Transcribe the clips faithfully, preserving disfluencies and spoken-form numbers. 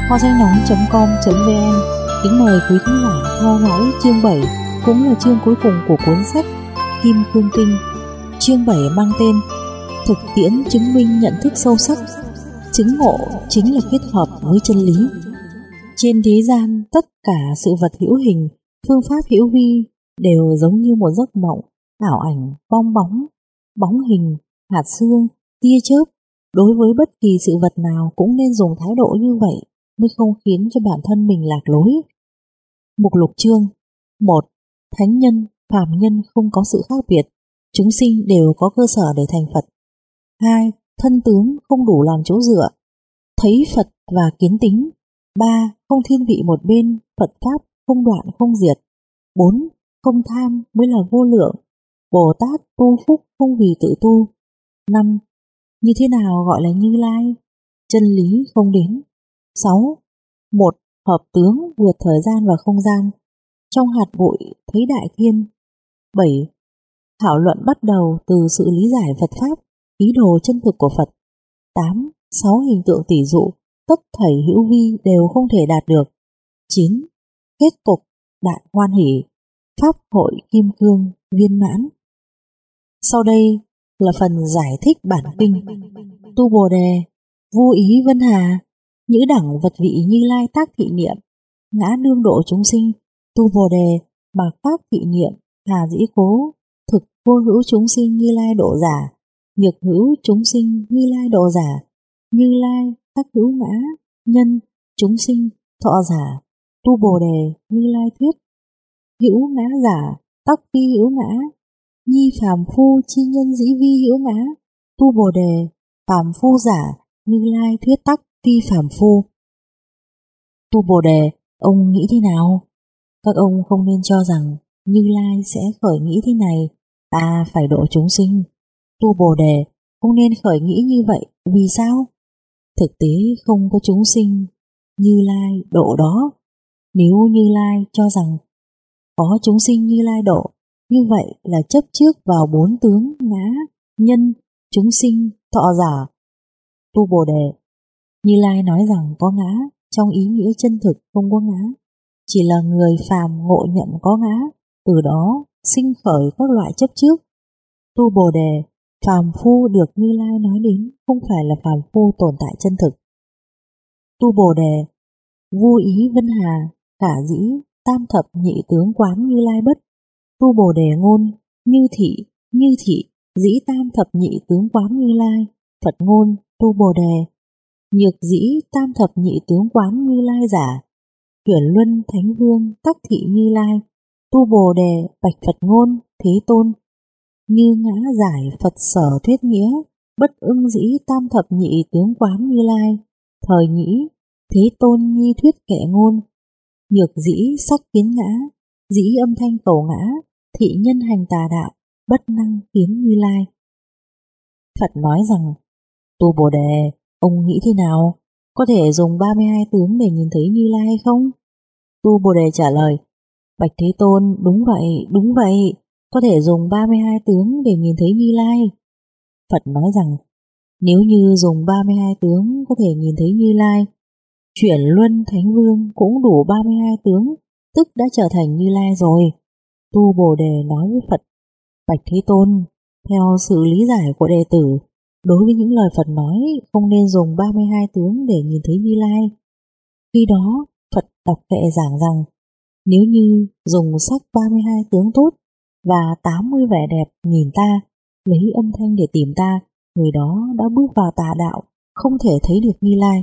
Kho sách nói chấm com chấm vn kính mời quý khán giả theo dõi chương bảy, cũng là chương cuối cùng của cuốn sách Kim Cương Kinh. Chương bảy mang tên Thực tiễn chứng minh nhận thức sâu sắc. Chứng ngộ chính là kết hợp với chân lý. Trên thế gian, tất cả sự vật hữu hình, phương pháp hữu vi đều giống như một giấc mộng, ảo ảnh, bong bóng, bóng hình, hạt sương, tia chớp. Đối với bất kỳ sự vật nào cũng nên dùng thái độ như vậy mới không khiến cho bản thân mình lạc lối. Mục lục chương một. Thánh nhân, phàm nhân không có sự khác biệt, chúng sinh đều có cơ sở để thành Phật. Hai. Thân tướng không đủ làm chỗ dựa, thấy Phật và kiến tính. Ba. Không thiên vị một bên, Phật Pháp không đoạn không diệt. Bốn. Không tham mới là vô lượng, Bồ Tát tu phúc không vì tự tu. Năm. Như thế nào gọi là Như Lai? Chân lý không đến. Sáu. Một. Hợp tướng vượt thời gian và không gian, trong hạt bụi thấy đại thiên. Bảy. Thảo luận bắt đầu từ sự lý giải Phật Pháp, ý đồ chân thực của Phật. Tám. Sáu hình tượng tỷ dụ, tất thảy hữu vi đều không thể đạt được. Chín. Kết cục đại hoan hỷ, Pháp hội kim cương viên mãn. Sau đây là phần giải thích bản kinh. Tu Bồ Đề, vô ý vân hà, nhữ đẳng vật vị Như Lai tác thị niệm, ngã đương độ chúng sinh. Tu Bồ Đề, mạc pháp thị niệm, hà dĩ cố, thực vô hữu chúng sinh Như Lai độ giả, nhược hữu chúng sinh Như Lai độ giả, Như Lai tác hữu ngã, nhân, chúng sinh, thọ giả. Tu Bồ Đề, Như Lai thuyết, hữu ngã giả, tắc phi hữu ngã, nhi phàm phu chi nhân dĩ vi hữu ngã. Tu Bồ Đề, phàm phu giả, Như Lai thuyết tắc phi phàm phu. Tu Bồ Đề, ông nghĩ thế nào? Các ông không nên cho rằng Như Lai sẽ khởi nghĩ thế này, ta phải độ chúng sinh. Tu Bồ Đề, không nên khởi nghĩ như vậy. Vì sao? Thực tế không có chúng sinh Như Lai độ đó. Nếu Như Lai cho rằng có chúng sinh Như Lai độ, như vậy là chấp trước vào bốn tướng ngã, nhân, chúng sinh, thọ giả. Tu Bồ Đề, Như Lai nói rằng có ngã trong ý nghĩa chân thực không có ngã, chỉ là người phàm ngộ nhận có ngã, từ đó sinh khởi các loại chấp trước. Tu Bồ Đề, phàm phu được Như Lai nói đến không phải là phàm phu tồn tại chân thực. Tu Bồ Đề, vô ý vân hà, khả dĩ tam thập nhị tướng quán Như Lai bất. Tu Bồ Đề ngôn, như thị, như thị, dĩ tam thập nhị tướng quán Như Lai. Phật ngôn, Tu Bồ Đề, nhược dĩ tam thập nhị tướng quán Như Lai giả, chuyển luân thánh vương tắc thị Như Lai. Tu Bồ Đề bạch Phật ngôn, Thế Tôn, như ngã giải Phật sở thuyết nghĩa, bất ưng dĩ tam thập nhị tướng quán Như Lai. Thời nhĩ, Thế Tôn nhi thuyết kệ ngôn, nhược dĩ sắc kiến ngã, dĩ âm thanh cầu ngã, thị nhân hành tà đạo, bất năng kiến Như Lai. Phật nói rằng, Tu Bồ Đề, ông nghĩ thế nào? Có thể dùng ba mươi hai tướng để nhìn thấy Như Lai hay không? Tu Bồ Đề trả lời, bạch Thế Tôn, đúng vậy, đúng vậy, có thể dùng ba mươi hai tướng để nhìn thấy Như Lai. Phật nói rằng, nếu như dùng ba mươi hai tướng có thể nhìn thấy Như Lai, chuyển luân thánh vương cũng đủ ba mươi hai tướng, tức đã trở thành Như Lai rồi. Tu Bồ Đề nói với Phật, bạch Thế Tôn, theo sự lý giải của đệ tử, đối với những lời Phật nói không nên dùng ba mươi hai tướng để nhìn thấy Như Lai. Khi đó Phật đọc kệ giảng rằng, nếu như dùng sắc ba mươi hai tướng tốt và tám mươi vẻ đẹp nhìn ta, lấy âm thanh để tìm ta, người đó đã bước vào tà đạo, không thể thấy được Như Lai.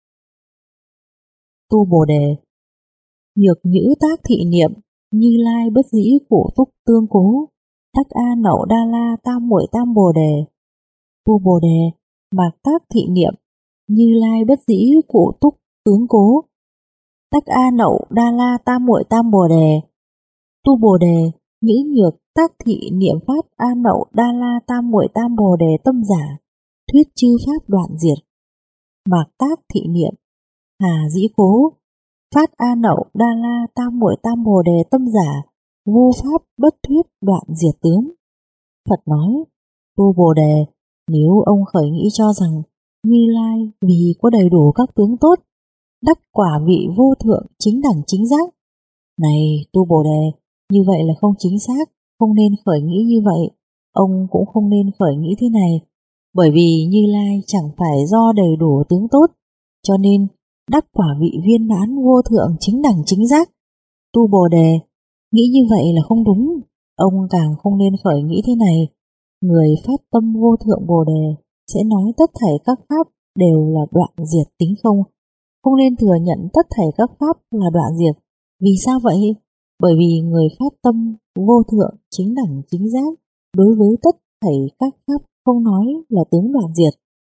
Tu Bồ Đề, nhược nhữ tác thị niệm, Như Lai bất dĩ cụ túc tương cố, tắc a nậu đa la tam muội tam Bồ Đề. Tu Bồ Đề, mạc tác thị niệm, Như Lai bất dĩ cụ túc tướng cố, tắc a nậu đa la tam muội tam Bồ Đề. Tu Bồ Đề, nhữ nhược tác thị niệm pháp a nậu đa la tam muội tam Bồ Đề tâm giả, thuyết chư pháp đoạn diệt. Mạc tác thị niệm, hà dĩ cố, phát a nậu đa la tam muội tam Bồ Đề tâm giả, vô pháp bất thuyết đoạn diệt tướng. Phật nói, Tu Bồ Đề, nếu ông khởi nghĩ cho rằng Như Lai vì có đầy đủ các tướng tốt đắc quả vị vô thượng chính đẳng chính giác. Này tu Bồ Đề, như vậy là không chính xác, không nên khởi nghĩ như vậy. Ông cũng không nên khởi nghĩ thế này, bởi vì Như Lai chẳng phải do đầy đủ tướng tốt, cho nên đắc quả vị viên mãn vô thượng chính đẳng chính giác. Tu Bồ Đề, nghĩ như vậy là không đúng. Ông càng không nên khởi nghĩ thế này. Người phát tâm vô thượng Bồ Đề sẽ nói tất thảy các pháp đều là đoạn diệt tính không, không nên thừa nhận tất thảy các pháp là đoạn diệt. Vì sao vậy? Bởi vì người phát tâm vô thượng chính đẳng chính giác đối với tất thảy các pháp không nói là tướng đoạn diệt.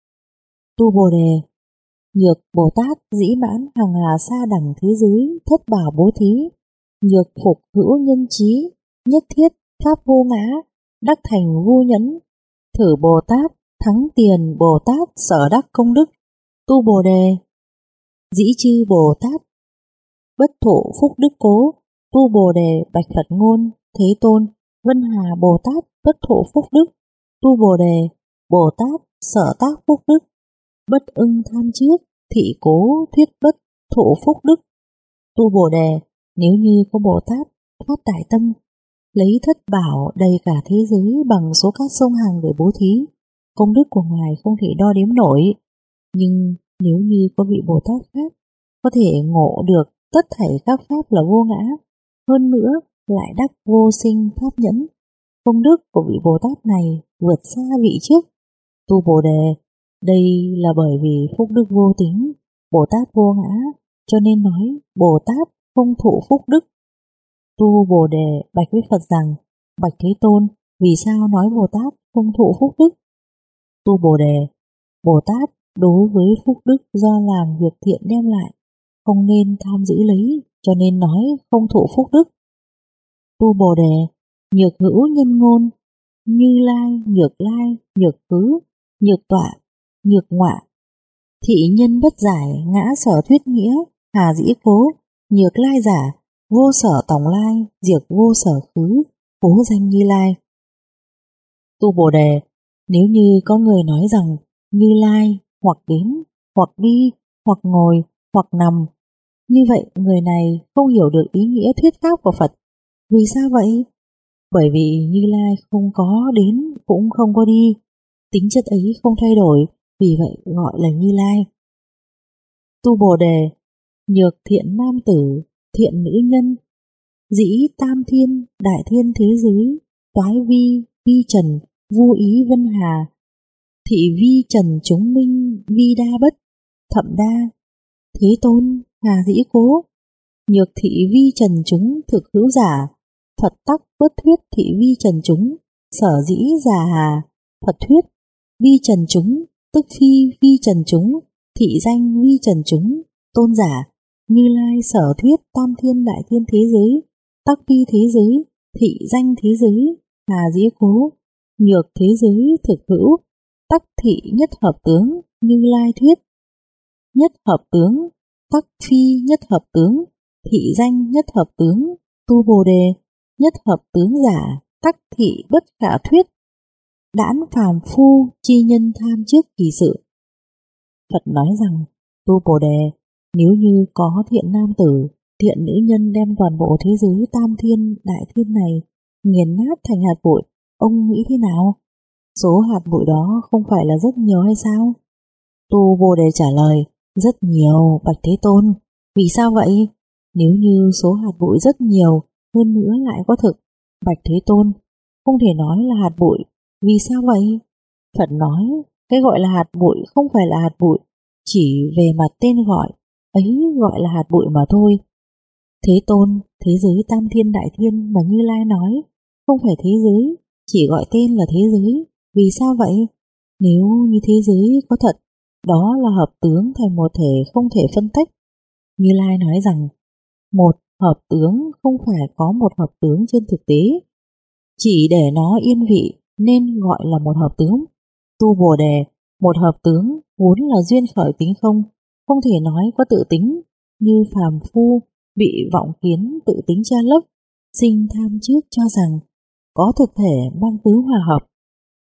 Tu Bồ Đề, nhược Bồ Tát dĩ mãn hằng hà sa đẳng thế giới thất bảo bố thí, nhược phục hữu nhân trí, nhất thiết pháp vô ngã, đắc thành vô nhẫn, thử Bồ Tát thắng tiền Bồ Tát sở đắc công đức. Tu Bồ Đề, dĩ chư Bồ Tát bất thụ phúc đức cố. Tu Bồ Đề bạch Phật ngôn: Thế Tôn, Vân Hà Bồ Tát bất thụ phúc đức. Tu Bồ Đề, Bồ Tát sở tác phúc đức, bất ưng tham trước, thị cố thuyết bất thụ phúc đức. Tu Bồ Đề, nếu như có Bồ Tát phát đại tâm, lấy thất bảo đầy cả thế giới bằng số các sông hàng để bố thí, công đức của Ngài không thể đo đếm nổi. Nhưng nếu như có vị Bồ Tát khác có thể ngộ được tất thảy các pháp là vô ngã, hơn nữa lại đắc vô sinh pháp nhẫn, công đức của vị Bồ Tát này vượt xa vị trước. Tu Bồ Đề, đây là bởi vì phúc đức vô tính, Bồ Tát vô ngã, cho nên nói Bồ Tát không thụ phúc đức. Tu Bồ Đề bạch với Phật rằng: Bạch Thế Tôn, vì sao nói Bồ Tát không thụ phúc đức? Tu Bồ Đề, Bồ Tát đối với phúc đức do làm việc thiện đem lại, không nên tham giữ lấy, cho nên nói không thụ phúc đức. Tu Bồ Đề, nhược hữu nhân ngôn, Như Lai, nhược lai, nhược khứ, nhược tọa, nhược ngọa, thị nhân bất giải, ngã sở thuyết nghĩa, hà dĩ cố, nhược lai giả, vô sở tổng lai, diệt vô sở khứ, cố danh Như Lai. Tu Bồ Đề, nếu như có người nói rằng Như Lai hoặc đến, hoặc đi, hoặc ngồi, hoặc nằm, như vậy người này không hiểu được ý nghĩa thuyết pháp của Phật. Vì sao vậy? Bởi vì Như Lai không có đến cũng không có đi, tính chất ấy không thay đổi, vì vậy gọi là Như Lai. Tu Bồ Đề, nhược thiện nam tử, thiện nữ nhân, dĩ tam thiên, đại thiên thế giới, toái vi, vi trần, vô ý vân hà, thị vi trần chúng minh, vi đa bất, thậm đa, Thế Tôn, hà dĩ cố, nhược thị vi trần chúng thực hữu giả, Phật tắc bất thuyết thị vi trần chúng, sở dĩ giả hà, Phật thuyết, vi trần chúng, tức phi vi trần chúng, thị danh vi trần chúng, tôn giả, Như Lai sở thuyết tam thiên đại thiên thế giới, tắc vi thế giới, thị danh thế giới, hà dĩ cố, nhược thế giới thực hữu, tắc thị nhất hợp tướng, Như Lai thuyết, nhất hợp tướng, tắc phi nhất hợp tướng, thị danh nhất hợp tướng. Tu Bồ Đề, nhất hợp tướng giả, tắc thị bất khả thuyết, đãn phàm phu chi nhân tham trước kỳ sự. Phật nói rằng, Tu Bồ Đề, nếu như có thiện nam tử, thiện nữ nhân đem toàn bộ thế giới tam thiên đại thiên này nghiền nát thành hạt bụi, ông nghĩ thế nào? Số hạt bụi đó không phải là rất nhiều hay sao? Tu Bồ Đề trả lời, rất nhiều, bạch Thế Tôn. Vì sao vậy? Nếu như số hạt bụi rất nhiều, hơn nữa lại có thực, bạch Thế Tôn, không thể nói là hạt bụi. Vì sao vậy? Phật nói, cái gọi là hạt bụi không phải là hạt bụi, chỉ về mặt tên gọi, ấy gọi là hạt bụi mà thôi. Thế Tôn, thế giới tam thiên đại thiên mà Như Lai nói, không phải thế giới, chỉ gọi tên là thế giới. Vì sao vậy? Nếu như thế giới có thật, đó là hợp tướng thành một thể không thể phân tách. Như Lai nói rằng, một hợp tướng không phải có một hợp tướng trên thực tế, chỉ để nó yên vị nên gọi là một hợp tướng. Tu Bồ Đề, một hợp tướng vốn là duyên khởi tính không, không thể nói có tự tính, như phàm phu bị vọng kiến tự tính che lấp, sinh tham trước cho rằng có thực thể mang tứ hòa hợp.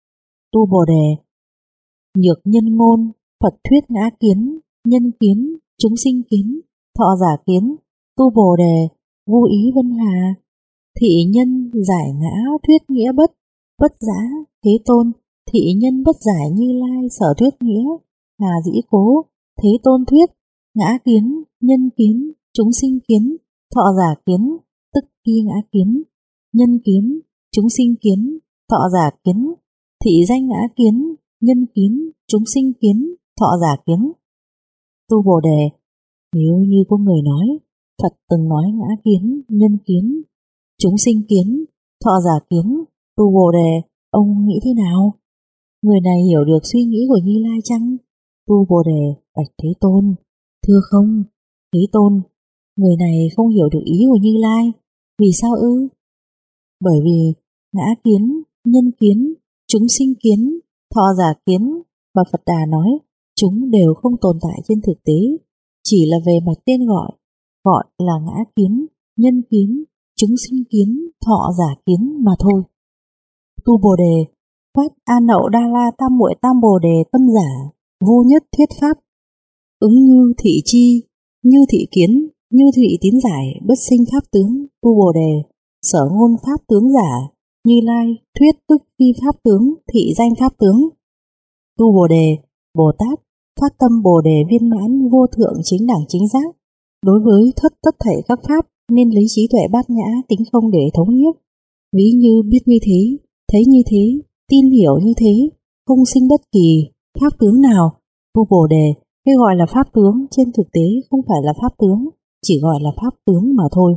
Tu Bồ Đề, nhược nhân ngôn, Phật thuyết ngã kiến, nhân kiến, chúng sinh kiến, thọ giả kiến, tu Bồ đề, vô ý vân hà, thị nhân giải ngã thuyết nghĩa bất, bất giã Thế Tôn, thị nhân bất giải Như Lai sở thuyết nghĩa, hà dĩ cố, Thế Tôn thuyết, ngã kiến, nhân kiến, chúng sinh kiến, thọ giả kiến, tức khi ngã kiến, nhân kiến, chúng sinh kiến, thọ giả kiến, thị danh ngã kiến, nhân kiến, chúng sinh kiến, thọ giả kiến. Tu Bồ đề, nếu như có người nói, Phật từng nói ngã kiến, nhân kiến, chúng sinh kiến, thọ giả kiến, tu Bồ đề, ông nghĩ thế nào? Người này hiểu được suy nghĩ của Như Lai chăng? Tu Bồ đề, bạch Thế Tôn, thưa không, Thế Tôn, người này không hiểu được ý của Như Lai. Vì sao ư? Bởi vì ngã kiến, nhân kiến, chúng sinh kiến, thọ giả kiến và Phật Đà nói chúng đều không tồn tại trên thực tế, chỉ là về mặt tên gọi, gọi là ngã kiến, nhân kiến, chúng sinh kiến, thọ giả kiến mà thôi. Tu Bồ đề, phát A Nậu Đa La Tam Muội Tam Bồ đề tâm giả, vô nhất thuyết pháp, ứng như thị chi, như thị kiến, như thị tín giải, bất sinh pháp tướng. Tu Bồ đề, sở ngôn pháp tướng giả, Như Lai thuyết tức phi pháp tướng, thị danh pháp tướng. Tu Bồ đề, Bồ Tát phát tâm Bồ đề viên mãn vô thượng chính đẳng chính giác, đối với thất tất thảy các pháp nên lấy trí tuệ bát nhã tính không để thống nhiếp. Ví như biết như thế, thấy như thế, tin hiểu như thế, không sinh bất kỳ pháp tướng nào. Tu Bồ đề, cái gọi là pháp tướng trên thực tế không phải là pháp tướng, chỉ gọi là pháp tướng mà thôi.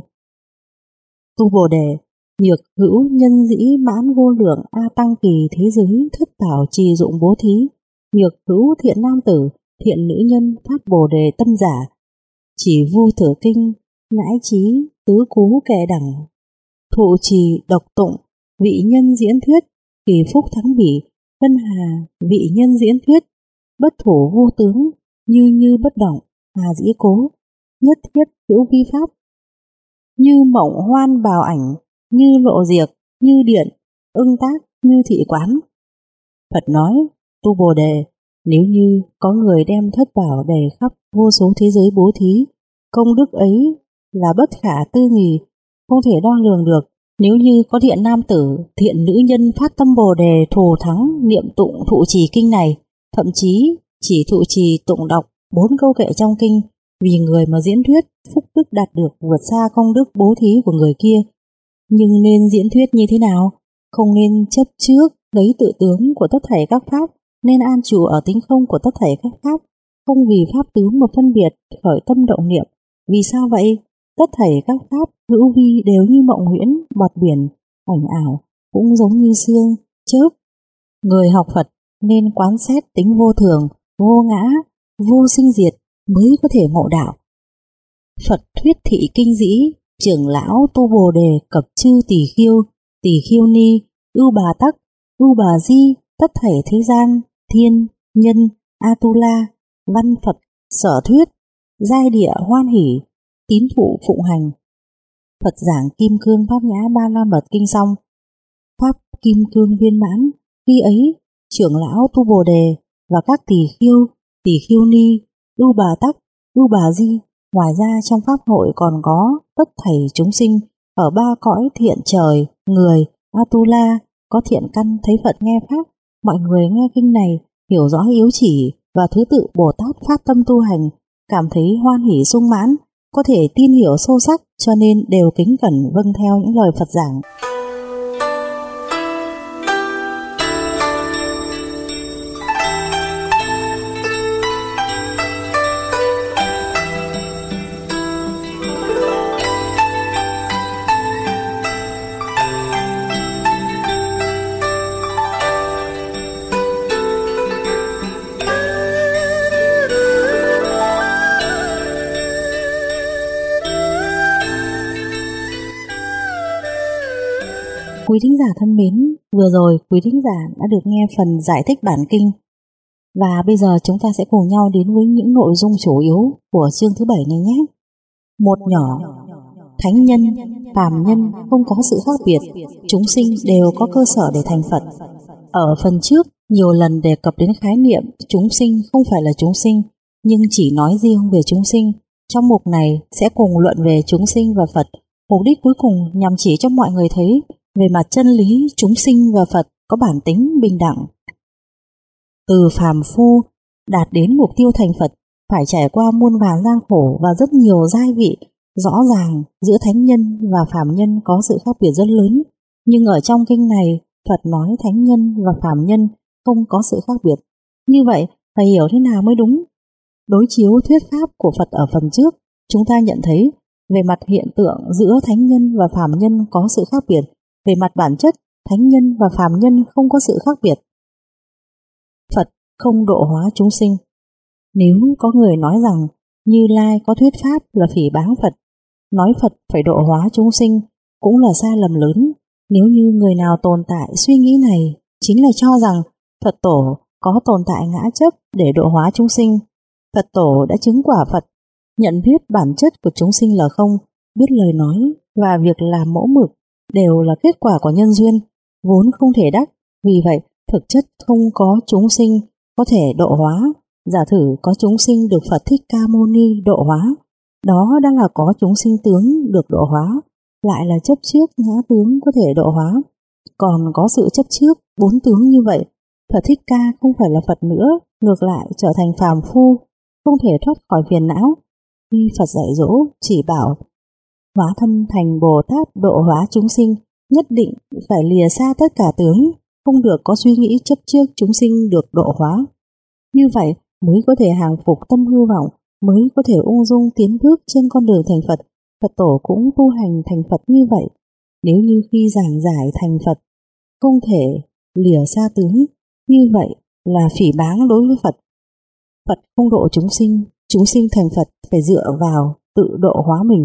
Tu Bồ đề, nhược hữu nhân dĩ mãn vô lượng a tăng kỳ thế giới thất bảo trì dụng bố thí, nhược hữu thiện nam tử, thiện nữ nhân phát Bồ đề tâm giả, chỉ vu thừa kinh, nãi trí, tứ cú kệ đẳng, thụ trì độc tụng, vị nhân diễn thuyết, kỳ phúc thắng bỉ, vân hà, vị nhân diễn thuyết, bất thủ vô tướng, như như bất động, hà dĩ cố, nhất thiết hữu vi pháp, như mộng hoan bào ảnh, như lộ diệt, như điện, ưng tác, như thị quán. Phật nói, tu Bồ đề, nếu như có người đem thất bảo đầy khắp vô số thế giới bố thí, công đức ấy là bất khả tư nghì, không thể đo lường được. Nếu như có thiện nam tử, thiện nữ nhân phát tâm Bồ đề thù thắng niệm tụng thụ trì kinh này, thậm chí chỉ thụ trì tụng đọc bốn câu kệ trong kinh, vì người mà diễn thuyết phúc đức đạt được vượt xa công đức bố thí của người kia. Nhưng nên diễn thuyết như thế nào? Không nên chấp trước lấy tự tướng của tất thảy các pháp, nên an trụ ở tính không của tất thảy các pháp, không vì pháp tướng mà phân biệt khởi tâm động niệm. Vì sao vậy? Tất thảy các pháp hữu vi đều như mộng huyễn, bọt biển, ảnh ảo, cũng giống như sương, chớp. Người học Phật nên quán xét tính vô thường, vô ngã, vô sinh diệt mới có thể ngộ đạo. Phật thuyết thị kinh dĩ, trưởng lão tu Bồ đề cập chư tỷ khiêu, tỷ khiêu ni, ưu bà tắc, ưu bà di, tất thảy thế gian, thiên, nhân, Atula, văn Phật, sở thuyết, giai địa hoan hỷ, tín thụ phụng hành. Phật giảng Kim Cương Bát Nhã Ba La Mật Kinh xong, pháp Kim Cương viên mãn, khi ấy trưởng lão tu Bồ đề và các tỷ khiêu, tỷ khiêu ni, ưu bà tắc, ưu bà di, ngoài ra trong pháp hội còn có tất thảy chúng sinh ở ba cõi thiện trời, người, Atula, có thiện căn thấy Phật nghe pháp. Mọi người nghe kinh này hiểu rõ yếu chỉ và thứ tự Bồ Tát phát tâm tu hành, cảm thấy hoan hỷ sung mãn, có thể tin hiểu sâu sắc, cho nên đều kính cẩn vâng theo những lời Phật giảng. Quý thính giả thân mến, vừa rồi quý thính giả đã được nghe phần giải thích bản kinh, và bây giờ chúng ta sẽ cùng nhau đến với những nội dung chủ yếu của chương thứ bảy này nhé. Một nhỏ, thánh nhân, phàm nhân không có sự khác biệt, chúng sinh đều có cơ sở để thành Phật. Ở phần trước nhiều lần đề cập đến khái niệm chúng sinh không phải là chúng sinh, nhưng chỉ nói riêng về chúng sinh. Trong mục này sẽ cùng luận về chúng sinh và Phật. Mục đích cuối cùng nhằm chỉ cho mọi người thấy về mặt chân lý chúng sinh và Phật có bản tính bình đẳng. Từ phàm phu đạt đến mục tiêu thành Phật phải trải qua muôn vàn gian khổ và rất nhiều giai vị. Rõ ràng giữa thánh nhân và phàm nhân có sự khác biệt rất lớn, nhưng ở trong kinh này Phật nói thánh nhân và phàm nhân không có sự khác biệt. Như vậy phải hiểu thế nào mới đúng? Đối chiếu thuyết pháp của Phật ở phần trước, chúng ta nhận thấy về mặt hiện tượng giữa thánh nhân và phàm nhân có sự khác biệt, về mặt bản chất thánh nhân và phàm nhân không có sự khác biệt. Phật không độ hóa chúng sinh. Nếu có người nói rằng Như Lai có thuyết pháp là phỉ báng Phật, nói Phật phải độ hóa chúng sinh cũng là sai lầm lớn. Nếu như người nào tồn tại suy nghĩ này chính là cho rằng Phật Tổ có tồn tại ngã chấp để độ hóa chúng sinh. Phật Tổ đã chứng quả Phật, nhận biết bản chất của chúng sinh là không, biết lời nói và việc làm mẫu mực đều là kết quả của nhân duyên, vốn không thể đắc. Vì vậy, thực chất không có chúng sinh có thể độ hóa. Giả thử có chúng sinh được Phật Thích Ca Mâu Ni độ hóa, đó đã là có chúng sinh tướng được độ hóa, lại là chấp trước ngã tướng có thể độ hóa. Còn có sự chấp trước bốn tướng như vậy, Phật Thích Ca không phải là Phật nữa, ngược lại trở thành phàm phu, không thể thoát khỏi phiền não. Khi Phật dạy dỗ chỉ bảo hóa thân thành Bồ Tát độ hóa chúng sinh, nhất định phải lìa xa tất cả tướng, không được có suy nghĩ chấp trước chúng sinh được độ hóa. Như vậy mới có thể hàng phục tâm hư vọng, mới có thể ung dung tiến bước trên con đường thành Phật. Phật Tổ cũng tu hành thành Phật như vậy. Nếu như khi giảng giải thành Phật không thể lìa xa tướng, như vậy là phỉ báng đối với Phật. Phật không độ chúng sinh, chúng sinh thành Phật phải dựa vào tự độ hóa mình.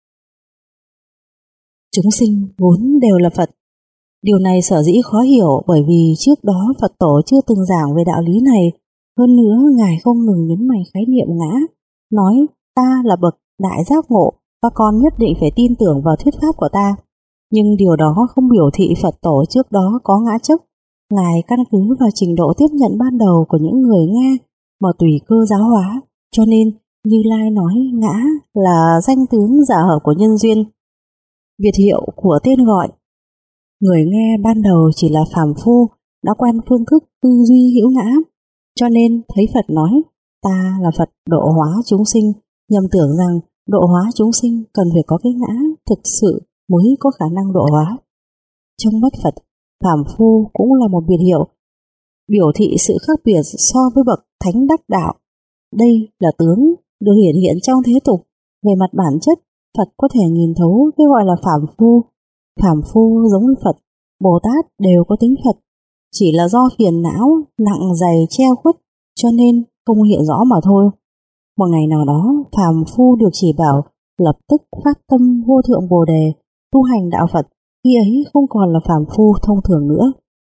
Chúng sinh vốn đều là Phật. Điều này sở dĩ khó hiểu bởi vì trước đó Phật Tổ chưa từng giảng về đạo lý này. Hơn nữa Ngài không ngừng nhấn mạnh khái niệm ngã, nói ta là bậc đại giác ngộ, các con nhất định phải tin tưởng vào thuyết pháp của ta. Nhưng điều đó không biểu thị Phật Tổ trước đó có ngã chấp. Ngài căn cứ vào trình độ tiếp nhận ban đầu của những người nghe mà tùy cơ giáo hóa, cho nên Như Lai nói ngã là danh tướng giả hợp của nhân duyên, biệt hiệu của tên gọi. Người nghe ban đầu chỉ là phàm phu, đã quen phương thức tư duy hữu ngã, cho nên thấy Phật nói ta là Phật độ hóa chúng sinh, nhầm tưởng rằng độ hóa chúng sinh cần phải có cái ngã thực sự mới có khả năng độ hóa. Trong mắt Phật, phàm phu cũng là một biệt hiệu, biểu thị sự khác biệt so với bậc thánh đắc đạo. Đây là tướng được hiển hiện trong thế tục. Về mặt bản chất, Phật có thể nhìn thấu cái gọi là phàm phu. Phàm phu giống như Phật, Bồ Tát đều có tính Phật, chỉ là do phiền não nặng dày treo khuất cho nên không hiện rõ mà thôi. Một ngày nào đó, phàm phu được chỉ bảo lập tức phát tâm vô thượng Bồ đề, tu hành đạo Phật, khi ấy không còn là phàm phu thông thường nữa.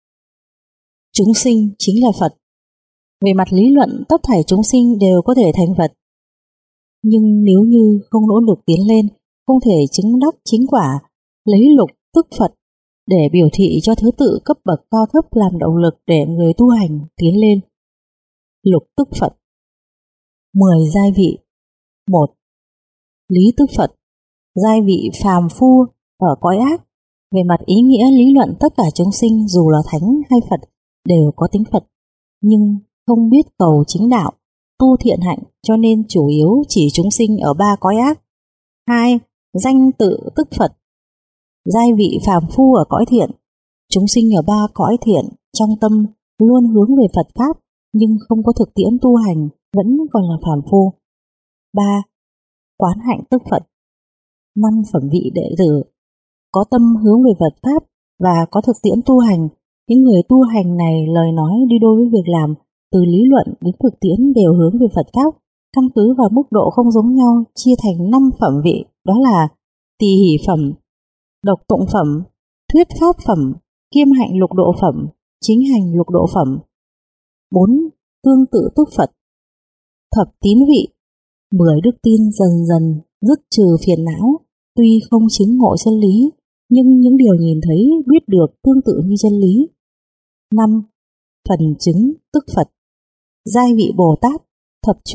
Chúng sinh chính là Phật. Về mặt lý luận, tất thảy chúng sinh đều có thể thành Phật. Nhưng nếu như không nỗ lực tiến lên, không thể chứng đắc chính quả, lấy lục tức Phật để biểu thị cho thứ tự cấp bậc cao thấp làm động lực để người tu hành tiến lên. Lục tức Phật. Mười giai vị. Một. Lý tức Phật. Giai vị phàm phu ở cõi ác. Về mặt ý nghĩa lý luận, tất cả chúng sinh dù là thánh hay Phật đều có tính Phật, nhưng không biết cầu chính đạo, tu thiện hạnh, cho nên chủ yếu chỉ chúng sinh ở ba cõi ác. Hai. Danh tự tức Phật. Giai vị phàm phu ở cõi thiện. Chúng sinh ở ba cõi thiện trong tâm luôn hướng về Phật Pháp, nhưng không có thực tiễn tu hành, vẫn còn là phàm phu. Ba. Quán hạnh tức Phật. Năm phẩm vị đệ tử có tâm hướng về Phật Pháp và có thực tiễn tu hành. Những người tu hành này lời nói đi đôi với việc làm, từ lý luận đến thực tiễn đều hướng về Phật Pháp, căn cứ vào mức độ không giống nhau chia thành năm phẩm vị, đó là tỳ hỷ phẩm, độc tụng phẩm, thuyết pháp phẩm, kiêm hạnh lục độ phẩm, chính hành lục độ phẩm. Bốn. Tương tự tức Phật. Thập tín vị. Mười đức tin dần dần dứt trừ phiền não, tuy không chứng ngộ chân lý, nhưng những điều nhìn thấy biết được tương tự như chân lý. Năm. Phần chứng tức Phật. Giai vị Bồ Tát, thập trụ,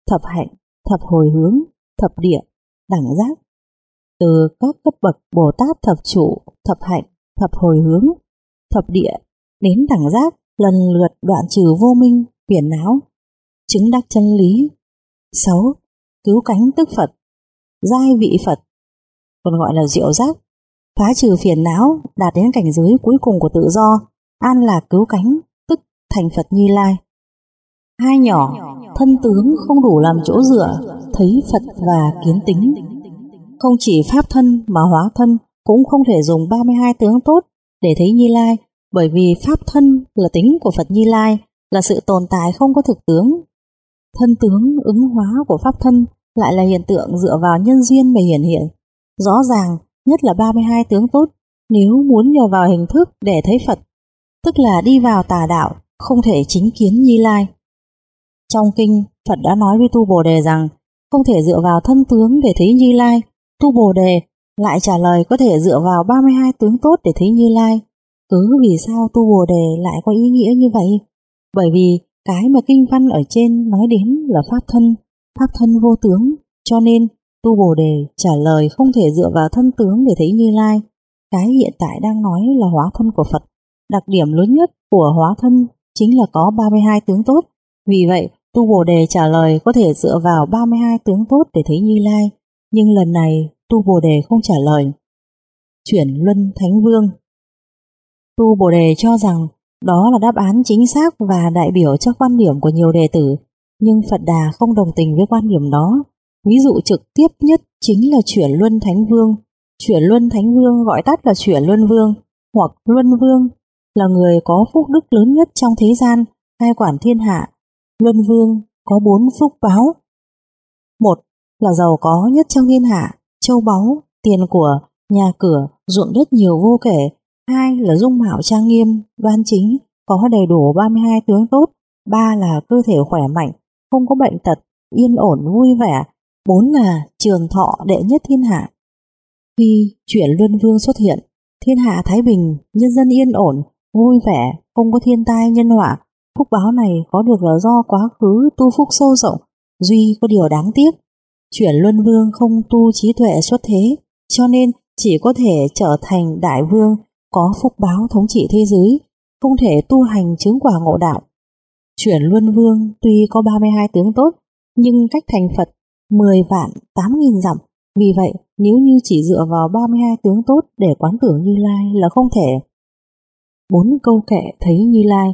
thập hạnh, thập hồi hướng, thập địa, đẳng giác. Từ các cấp bậc Bồ Tát thập trụ, thập hạnh, thập hồi hướng, thập địa đến đẳng giác lần lượt đoạn trừ vô minh, phiền não, chứng đắc chân lý. Sáu. Cứu cánh tức Phật, giai vị Phật, còn gọi là diệu giác, phá trừ phiền não, đạt đến cảnh giới cuối cùng của tự do, an lạc cứu cánh, tức thành Phật Như Lai. Hai nhỏ, thân tướng không đủ làm chỗ dựa, thấy Phật và kiến tính. Không chỉ pháp thân mà hóa thân cũng không thể dùng ba mươi hai tướng tốt để thấy Như Lai, bởi vì pháp thân là tính của Phật Như Lai, là sự tồn tại không có thực tướng. Thân tướng ứng hóa của pháp thân lại là hiện tượng dựa vào nhân duyên mà hiển hiện. Rõ ràng, nhất là ba mươi hai tướng tốt, nếu muốn nhờ vào hình thức để thấy Phật, tức là đi vào tà đạo, không thể chính kiến Như Lai. Trong kinh, Phật đã nói với Tu Bồ Đề rằng không thể dựa vào thân tướng để thấy Như Lai. Tu Bồ Đề lại trả lời có thể dựa vào ba mươi hai tướng tốt để thấy Như Lai. Cứ vì sao Tu Bồ Đề lại có ý nghĩa như vậy? Bởi vì cái mà kinh văn ở trên nói đến là pháp thân, pháp thân vô tướng, cho nên Tu Bồ Đề trả lời không thể dựa vào thân tướng để thấy Như Lai. Cái hiện tại đang nói là hóa thân của Phật. Đặc điểm lớn nhất của hóa thân chính là có ba mươi hai tướng tốt. Vì vậy, Tu Bồ Đề trả lời có thể dựa vào ba mươi hai tướng tốt để thấy Như Lai. Nhưng lần này Tu Bồ Đề không trả lời. Chuyển luân Thánh Vương. Tu Bồ Đề cho rằng đó là đáp án chính xác và đại biểu cho quan điểm của nhiều đệ tử, nhưng Phật Đà không đồng tình với quan điểm đó. Ví dụ trực tiếp nhất chính là Chuyển Luân Thánh Vương. Chuyển Luân Thánh Vương gọi tắt là Chuyển Luân Vương hoặc Luân Vương, là người có phúc đức lớn nhất trong thế gian, cai quản thiên hạ. Luân Vương có bốn phúc báo. Một là giàu có nhất trong thiên hạ, châu báu, tiền của, nhà cửa, ruộng đất nhiều vô kể. Hai là dung mạo trang nghiêm, đoan chính, có đầy đủ ba mươi hai tướng tốt. Ba là cơ thể khỏe mạnh, không có bệnh tật, yên ổn vui vẻ. Bốn là trường thọ đệ nhất thiên hạ. Khi Chuyển Luân Vương xuất hiện, thiên hạ thái bình, nhân dân yên ổn, vui vẻ, không có thiên tai nhân họa. Phúc báo này có được là do quá khứ tu phúc sâu rộng, duy có điều đáng tiếc. Chuyển Luân Vương không tu trí tuệ xuất thế, cho nên chỉ có thể trở thành đại vương, có phúc báo thống trị thế giới, không thể tu hành chứng quả ngộ đạo. Chuyển Luân Vương tuy có ba mươi hai tướng tốt, nhưng cách thành Phật mười vạn tám nghìn dặm. Vì vậy, nếu như chỉ dựa vào ba mươi hai tướng tốt để quán tưởng Như Lai là không thể. Bốn câu kệ thấy Như Lai.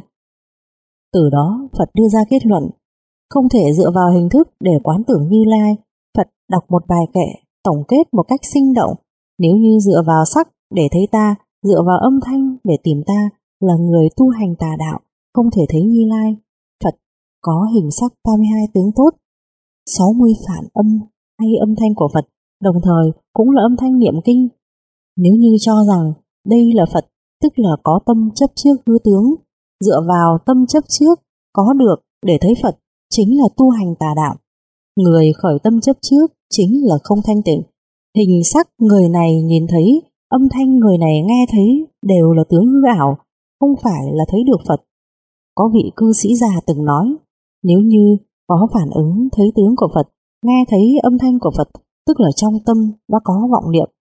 Từ đó, Phật đưa ra kết luận, không thể dựa vào hình thức để quán tưởng Như Lai. Phật đọc một bài kệ, tổng kết một cách sinh động. Nếu như dựa vào sắc để thấy ta, dựa vào âm thanh để tìm ta, là người tu hành tà đạo, không thể thấy Như Lai. Phật có hình sắc ba mươi hai tướng tốt, sáu mươi phản âm hay âm thanh của Phật, đồng thời cũng là âm thanh niệm kinh. Nếu như cho rằng đây là Phật, tức là có tâm chấp trước hư tướng, dựa vào tâm chấp trước có được để thấy Phật, chính là tu hành tà đạo. Người khởi tâm chấp trước chính là không thanh tịnh. Hình sắc người này nhìn thấy, âm thanh người này nghe thấy đều là tướng hư ảo, không phải là thấy được Phật. Có vị cư sĩ già từng nói, nếu như có phản ứng thấy tướng của Phật, nghe thấy âm thanh của Phật, tức là trong tâm đã có vọng niệm.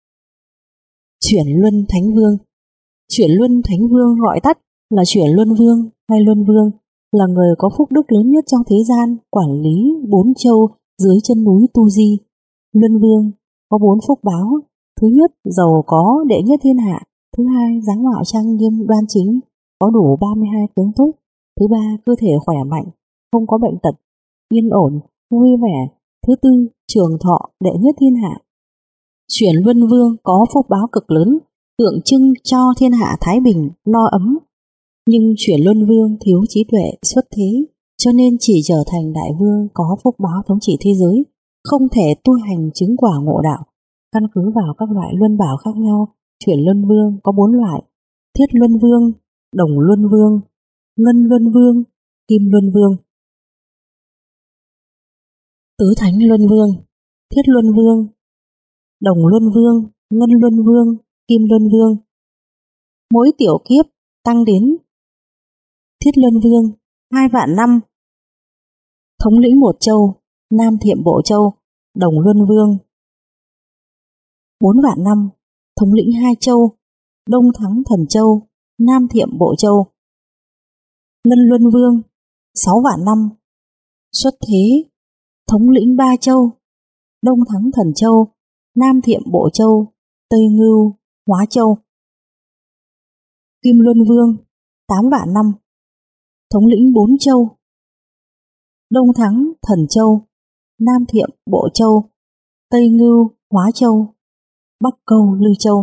Chuyển Luân Thánh Vương. Chuyển Luân Thánh Vương gọi tắt là Chuyển Luân Vương hay Luân Vương, là người có phúc đức lớn nhất trong thế gian, quản lý bốn châu dưới chân núi Tu Di. Luân Vương có bốn phúc báo. Thứ nhất, giàu có đệ nhất thiên hạ. Thứ hai, dáng mạo trang nghiêm đoan chính, có đủ ba mươi hai tướng tốt. Thứ ba, cơ thể khỏe mạnh, không có bệnh tật, yên ổn, vui vẻ. Thứ tư, trường thọ đệ nhất thiên hạ. Chuyển Luân Vương có phúc báo cực lớn, tượng trưng cho thiên hạ thái bình, no ấm. Nhưng Chuyển Luân Vương thiếu trí tuệ xuất thế, cho nên chỉ trở thành đại vương có phúc báo thống trị thế giới, không thể tu hành chứng quả ngộ đạo. Căn cứ vào các loại luân bảo khác nhau, Chuyển Luân Vương có bốn loại: Thiết Luân Vương, Đồng Luân Vương, Ngân Luân Vương, Kim Luân Vương. Tứ Thánh Luân Vương. Thiết Luân Vương, Đồng Luân Vương, Ngân Luân Vương, Kim Luân Vương. Mỗi tiểu kiếp tăng đến Thiết Luân Vương hai vạn năm. thống lĩnh một châu, Nam Thiệm Bộ Châu, Đồng Luân Vương. Bốn vạn năm, thống lĩnh hai châu, Đông Thắng Thần Châu, Nam Thiệm Bộ Châu. Ngân Luân Vương. Sáu vạn năm, xuất thế, thống lĩnh ba châu, Đông Thắng Thần Châu, Nam Thiệm Bộ Châu, Tây Ngưu, Hóa Châu. Kim Luân Vương. Tám vạn năm, thống lĩnh bốn châu, Đông Thắng Thần Châu, Nam Thiệm Bộ Châu, Tây Ngưu, Hóa Châu, Bắc Câu Lư Châu.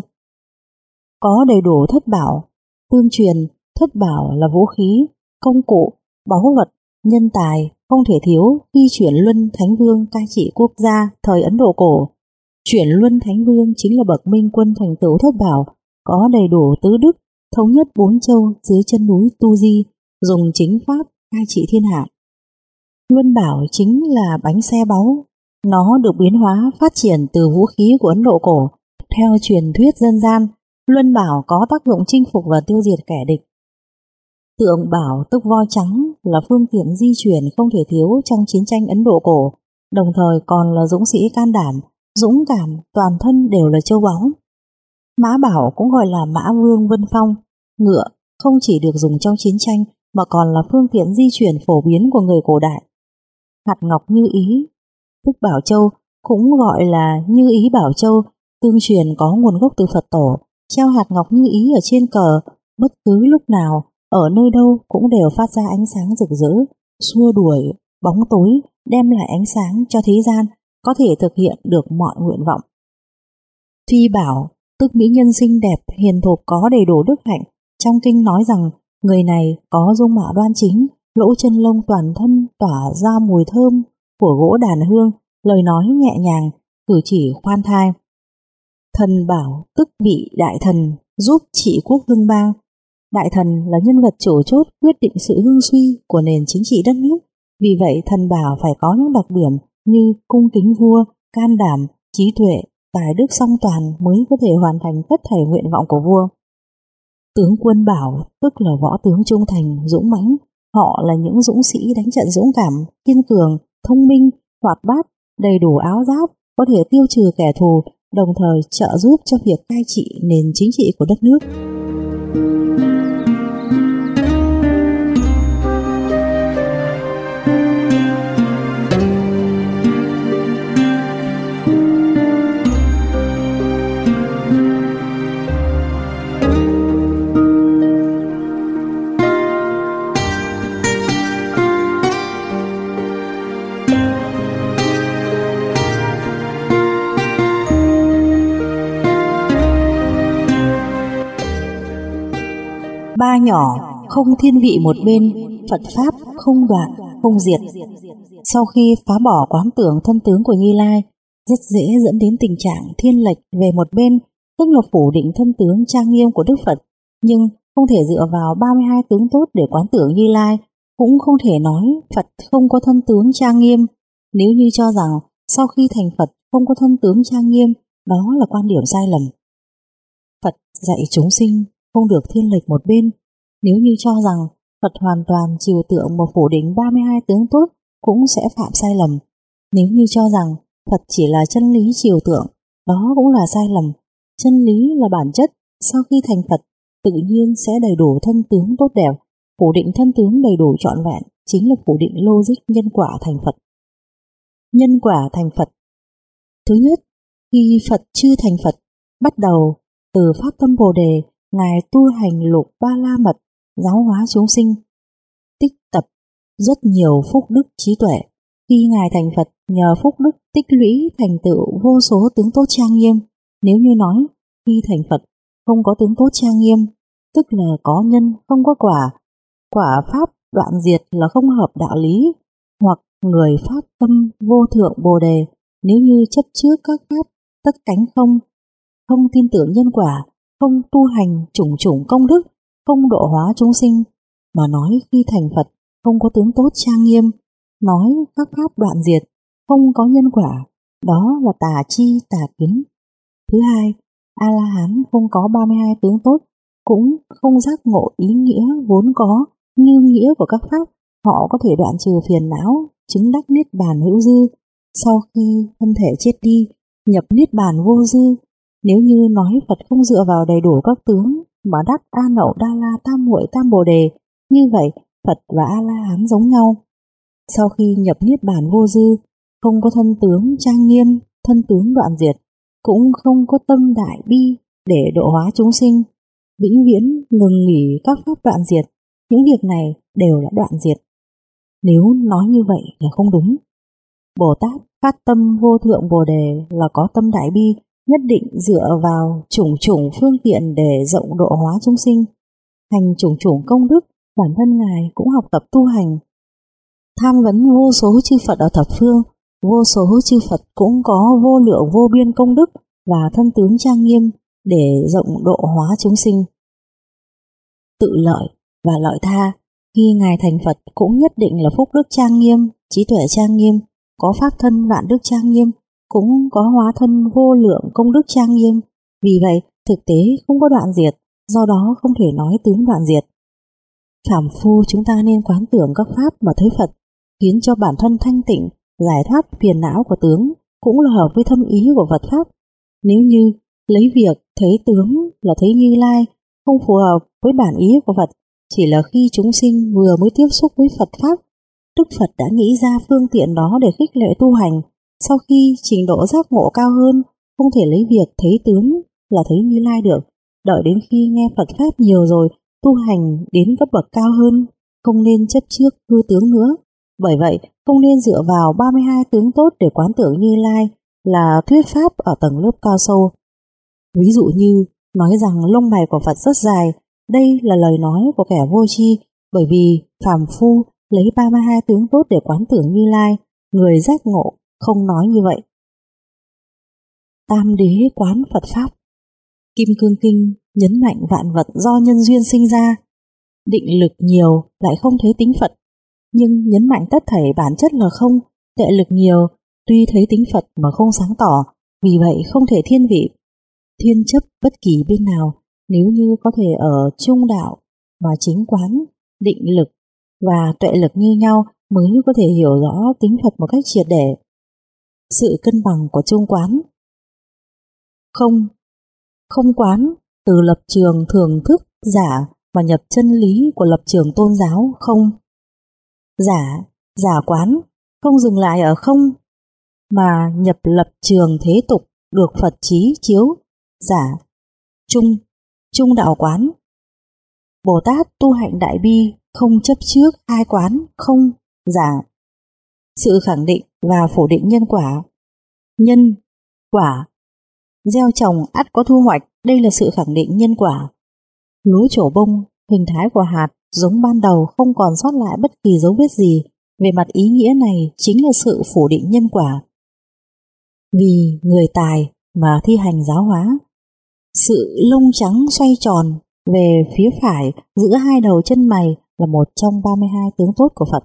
Có đầy đủ thất bảo, tương truyền. Thất bảo là vũ khí, công cụ, báu vật, nhân tài không thể thiếu khi chuyển luân thánh vương cai trị quốc gia thời Ấn Độ cổ. Chuyển luân thánh vương chính là bậc minh quân thành tựu thất bảo, có đầy đủ tứ đức, thống nhất bốn châu dưới chân núi Tu Di, dùng chính pháp cai trị thiên hạ. Luân bảo chính là bánh xe báu, nó được biến hóa phát triển từ vũ khí của Ấn Độ cổ. Theo truyền thuyết dân gian, luân bảo có tác dụng chinh phục và tiêu diệt kẻ địch. Tượng bảo tức voi trắng là phương tiện di chuyển không thể thiếu trong chiến tranh Ấn Độ cổ, đồng thời còn là dũng sĩ can đảm, dũng cảm, toàn thân đều là châu báu. Mã bảo cũng gọi là mã vương vân phong, ngựa không chỉ được dùng trong chiến tranh mà còn là phương tiện di chuyển phổ biến của người cổ đại. Hạt ngọc như ý, tức Bảo Châu, cũng gọi là như ý Bảo Châu, tương truyền có nguồn gốc từ Phật tổ. Treo hạt ngọc như ý ở trên cờ, bất cứ lúc nào, ở nơi đâu cũng đều phát ra ánh sáng rực rỡ, xua đuổi bóng tối, đem lại ánh sáng cho thế gian, có thể thực hiện được mọi nguyện vọng. Phi bảo, tức mỹ nhân xinh đẹp, hiền thục có đầy đủ đức hạnh. Trong kinh nói rằng người này có dung mạo đoan chính, lỗ chân lông toàn thân tỏa ra mùi thơm của gỗ đàn hương, lời nói nhẹ nhàng, cử chỉ khoan thai. Thần bảo tức vị đại thần, giúp trị quốc hưng bang. Đại thần là nhân vật chủ chốt quyết định sự hưng suy của nền chính trị đất nước. Vì vậy thần bảo phải có những đặc điểm như cung kính vua, can đảm, trí tuệ, tài đức song toàn mới có thể hoàn thành tất thảy nguyện vọng của vua. Tướng quân bảo tức là võ tướng trung thành, dũng mãnh. Họ là những dũng sĩ đánh trận dũng cảm, kiên cường, thông minh, hoạt bát, đầy đủ áo giáp, có thể tiêu trừ kẻ thù, đồng thời trợ giúp cho việc cai trị nền chính trị của đất nước. Ba nhỏ, không thiên vị một bên, Phật Pháp không đoạn, không diệt. Sau khi phá bỏ quán tưởng thân tướng của Như Lai, rất dễ dẫn đến tình trạng thiên lệch về một bên, tức là phủ định thân tướng trang nghiêm của Đức Phật, nhưng không thể dựa vào ba mươi hai tướng tốt để quán tưởng Như Lai, cũng không thể nói Phật không có thân tướng trang nghiêm. Nếu như cho rằng sau khi thành Phật không có thân tướng trang nghiêm, đó là quan điểm sai lầm. Phật dạy chúng sinh không được thiên lệch một bên. Nếu như cho rằng Phật hoàn toàn trừu tượng một phủ định ba mươi hai tướng tốt, cũng sẽ phạm sai lầm. Nếu như cho rằng Phật chỉ là chân lý trừu tượng, đó cũng là sai lầm. Chân lý là bản chất, sau khi thành Phật tự nhiên sẽ đầy đủ thân tướng tốt đẹp. Phủ định thân tướng đầy đủ trọn vẹn chính là phủ định logic nhân quả thành Phật. Nhân quả thành Phật. Thứ nhất, khi Phật chưa thành Phật, bắt đầu từ pháp tâm Bồ Đề, Ngài tu hành lục ba la mật, giáo hóa chúng sinh, tích tập rất nhiều phúc đức trí tuệ. Khi Ngài thành Phật, nhờ phúc đức tích lũy thành tựu vô số tướng tốt trang nghiêm. Nếu như nói khi thành Phật không có tướng tốt trang nghiêm, tức là có nhân không có quả, quả pháp đoạn diệt là không hợp đạo lý, hoặc người phát tâm vô thượng Bồ Đề, nếu như chấp trước các pháp tất cánh không, không tin tưởng nhân quả, không tu hành chủng chủng công đức, không độ hóa chúng sinh, mà nói khi thành Phật không có tướng tốt trang nghiêm, nói các pháp đoạn diệt, không có nhân quả, đó là tà chi tà kiến. Thứ hai, A-la-hán không có ba mươi hai tướng tốt, cũng không giác ngộ ý nghĩa vốn có như nghĩa của các pháp, họ có thể đoạn trừ phiền não, chứng đắc niết bàn hữu dư, sau khi thân thể chết đi, nhập niết bàn vô dư. Nếu như nói Phật không dựa vào đầy đủ các tướng mà đắc A Nậu Đa La Tam Muội Tam Bồ Đề, như vậy Phật và A La Hán giống nhau. Sau khi nhập niết bàn vô dư, không có thân tướng trang nghiêm, thân tướng đoạn diệt, cũng không có tâm đại bi để độ hóa chúng sinh, vĩnh viễn ngừng nghỉ các pháp đoạn diệt. Những việc này đều là đoạn diệt. Nếu nói như vậy là không đúng. Bồ Tát phát tâm vô thượng Bồ Đề là có tâm đại bi, nhất định dựa vào chủng chủng phương tiện để rộng độ hóa chúng sinh, hành chủng chủng công đức. Bản thân Ngài cũng học tập tu hành, tham vấn vô số chư Phật ở thập phương. Vô số chư Phật cũng có vô lượng vô biên công đức và thân tướng trang nghiêm để rộng độ hóa chúng sinh. Tự lợi và lợi tha, khi Ngài thành Phật cũng nhất định là phúc đức trang nghiêm, trí tuệ trang nghiêm, có pháp thân vạn đức trang nghiêm, cũng có hóa thân vô lượng công đức trang nghiêm. Vì vậy thực tế không có đoạn diệt, do đó không thể nói tướng đoạn diệt. Phàm phu chúng ta nên quán tưởng các pháp mà thấy Phật, khiến cho bản thân thanh tịnh, giải thoát phiền não của tướng, cũng là hợp với thâm ý của Phật pháp. Nếu như lấy việc thấy tướng là thấy Như Lai không phù hợp với bản ý của Phật, chỉ là khi chúng sinh vừa mới tiếp xúc với Phật pháp, Đức Phật đã nghĩ ra phương tiện đó để khích lệ tu hành. Sau khi trình độ giác ngộ cao hơn, không thể lấy việc thấy tướng là thấy Như Lai được. Đợi đến khi nghe Phật pháp nhiều rồi, tu hành đến cấp bậc cao hơn, không nên chấp trước hư tướng nữa. Bởi vậy, không nên dựa vào ba mươi hai tướng tốt để quán tưởng Như Lai là thuyết pháp ở tầng lớp cao sâu. Ví dụ như nói rằng lông mày của Phật rất dài, đây là lời nói của kẻ vô tri, bởi vì phàm phu lấy ba mươi hai tướng tốt để quán tưởng Như Lai, người giác ngộ không nói như vậy. Tam đế quán Phật pháp. Kim Cương Kinh nhấn mạnh vạn vật do nhân duyên sinh ra, định lực nhiều lại không thấy tính Phật, nhưng nhấn mạnh tất thảy bản chất là không. Tuệ lực nhiều tuy thấy tính Phật mà không sáng tỏ, vì vậy không thể thiên vị, thiên chấp bất kỳ bên nào. Nếu như có thể ở trung đạo mà chính quán, định lực và tuệ lực như nhau mới có thể hiểu rõ tính Phật một cách triệt để. Sự cân bằng của trung quán. Không, không quán từ lập trường thường thức giả mà nhập chân lý của lập trường tôn giáo không. Giả, giả quán, không dừng lại ở không, mà nhập lập trường thế tục được Phật trí chiếu. Giả, trung, trung đạo quán. Bồ Tát tu hạnh đại bi, không chấp trước hai quán không, giả. Sự khẳng định và phủ định nhân quả. Nhân, quả, gieo trồng ắt có thu hoạch, đây là sự khẳng định nhân quả. Lúa trổ bông, hình thái của hạt giống ban đầu không còn sót lại bất kỳ dấu vết gì. Về mặt ý nghĩa này chính là sự phủ định nhân quả. Vì người tài mà thi hành giáo hóa. Sự lông trắng xoay tròn về phía phải giữa hai đầu chân mày là một trong ba mươi hai tướng tốt của Phật.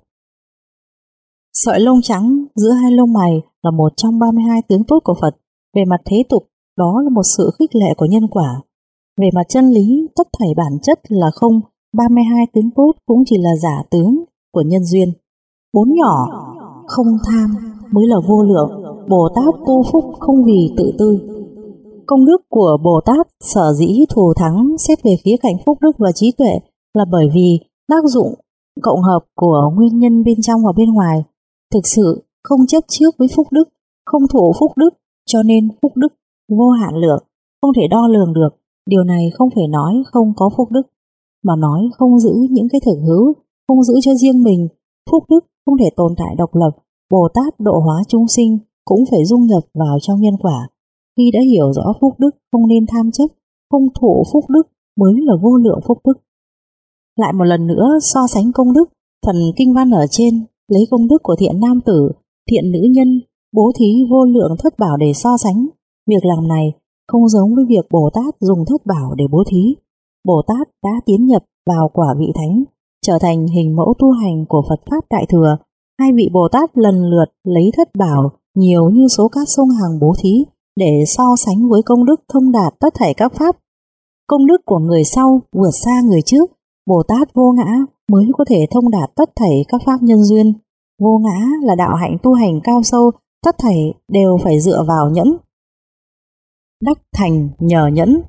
Sợi lông trắng giữa hai lông mày là một trong ba mươi hai tướng tốt của Phật. Về mặt thế tục, đó là một sự khích lệ của nhân quả. Về mặt chân lý, tất thảy bản chất là không, ba mươi hai tướng tốt cũng chỉ là giả tướng của nhân duyên. Bốn nhỏ, không tham mới là vô lượng. Bồ Tát tu phúc không vì tự tư. Công đức của Bồ Tát sở dĩ thù thắng xét về khía cạnh phúc đức và trí tuệ là bởi vì tác dụng cộng hợp của nguyên nhân bên trong và bên ngoài. Thực sự không chấp trước với phúc đức, không thụ phúc đức, cho nên phúc đức vô hạn lượng, không thể đo lường được. Điều này không phải nói không có phúc đức, mà nói không giữ những cái thực hữu, không giữ cho riêng mình. Phúc đức không thể tồn tại độc lập. Bồ Tát độ hóa chúng sinh cũng phải dung nhập vào trong nhân quả. Khi đã hiểu rõ phúc đức không nên tham chấp, không thụ phúc đức mới là vô lượng phúc đức. Lại một lần nữa so sánh công đức, phần kinh văn ở trên lấy công đức của thiện nam tử, thiện nữ nhân, bố thí vô lượng thất bảo để so sánh. Việc làm này không giống với việc Bồ Tát dùng thất bảo để bố thí. Bồ Tát đã tiến nhập vào quả vị thánh, trở thành hình mẫu tu hành của Phật Pháp Đại Thừa. Hai vị Bồ Tát lần lượt lấy thất bảo nhiều như số cát sông Hằng bố thí để so sánh với công đức thông đạt tất thảy các pháp. Công đức của người sau vượt xa người trước. Bồ Tát vô ngã mới có thể thông đạt tất thảy các pháp nhân duyên. vô ngã là đạo hạnh tu hành cao sâu, tất thảy đều phải dựa vào nhẫn. Đắc thành nhờ nhẫn.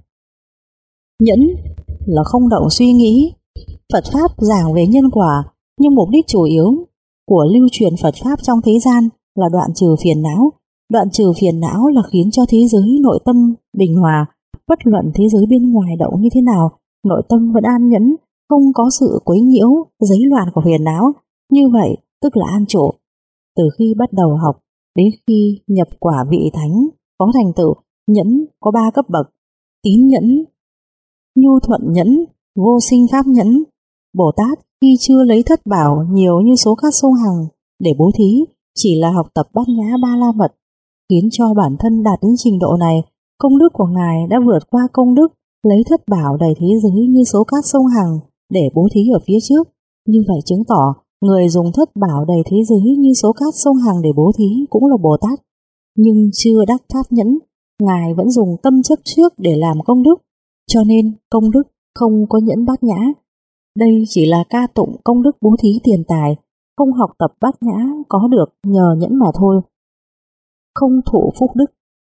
Nhẫn là không động suy nghĩ. Phật Pháp giảng về nhân quả, nhưng mục đích chủ yếu của lưu truyền Phật Pháp trong thế gian là đoạn trừ phiền não. Đoạn trừ phiền não là khiến cho thế giới nội tâm bình hòa, bất luận thế giới bên ngoài động như thế nào, nội tâm vẫn an nhẫn, không có sự quấy nhiễu, rối loạn của phiền não. Như vậy tức là an trụ. Từ khi bắt đầu học đến khi nhập quả vị thánh có thành tựu, nhẫn có ba cấp bậc: tín nhẫn, nhu thuận nhẫn, vô sinh pháp nhẫn. Bồ Tát khi chưa lấy thất bảo nhiều như số các sông Hằng để bố thí, chỉ là học tập bát nhã ba la mật, khiến cho bản thân đạt đến trình độ này. Công đức của Ngài đã vượt qua công đức lấy thất bảo đầy thế giới như số các sông Hằng để bố thí ở phía trước. Như vậy chứng tỏ người dùng thất bảo đầy thế giới như số các sông Hằng để bố thí cũng là Bồ Tát, nhưng chưa đắc pháp nhẫn. Ngài vẫn dùng tâm chấp trước để làm công đức, cho nên công đức không có nhẫn bát nhã. Đây chỉ là ca tụng công đức bố thí tiền tài, không học tập bát nhã có được nhờ nhẫn mà thôi. Không thụ phúc đức.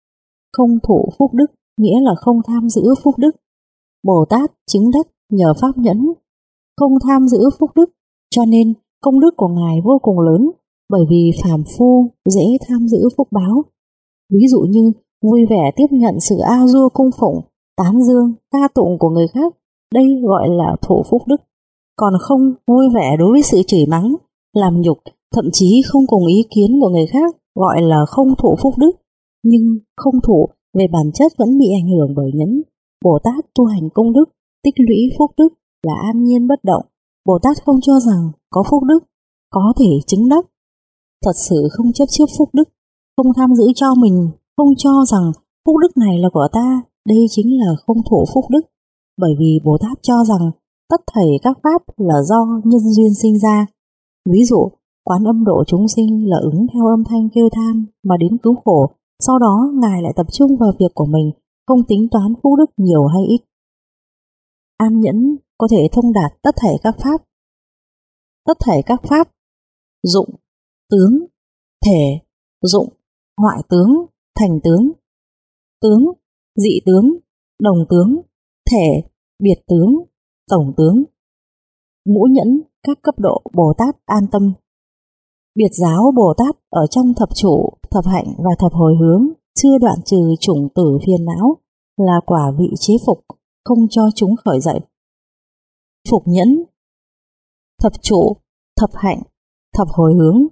Không thụ phúc đức nghĩa là không tham giữ phúc đức. Bồ Tát chứng đắc nhờ pháp nhẫn, không tham giữ phúc đức, cho nên công đức của Ngài vô cùng lớn, bởi vì phàm phu dễ tham giữ phúc báo. Ví dụ như vui vẻ tiếp nhận sự a dua cung phụng, tán dương, ca tụng của người khác, đây gọi là thụ phúc đức. Còn không vui vẻ đối với sự chửi mắng, làm nhục, thậm chí không cùng ý kiến của người khác, gọi là không thụ phúc đức. Nhưng không thụ về bản chất vẫn bị ảnh hưởng bởi nhẫn. Bồ Tát tu hành công đức, tích lũy phúc đức là an nhiên bất động. Bồ Tát không cho rằng có phúc đức có thể chứng đắc. Thật sự không chấp trước phúc đức, không tham giữ cho mình, không cho rằng phúc đức này là của ta, đây chính là không thụ phúc đức. Bởi vì Bồ Tát cho rằng tất thảy các pháp là do nhân duyên sinh ra. Ví dụ, Quán Âm độ chúng sinh là ứng theo âm thanh kêu than mà đến cứu khổ, sau đó Ngài lại tập trung vào việc của mình, không tính toán phúc đức nhiều hay ít. An nhẫn có thể thông đạt tất thảy các pháp. Tất thảy các pháp: dụng, tướng, thể, dụng, hoại tướng, thành tướng, tướng, dị tướng, đồng tướng, thể, biệt tướng, tổng tướng. Ngũ nhẫn các cấp độ Bồ Tát an tâm. Biệt giáo Bồ Tát ở trong thập trụ, thập hạnh và thập hồi hướng chưa đoạn trừ chủng tử phiền não, là quả vị chế phục, không cho chúng khởi dậy. Phục nhẫn, thập trụ, thập hạnh, thập hồi hướng.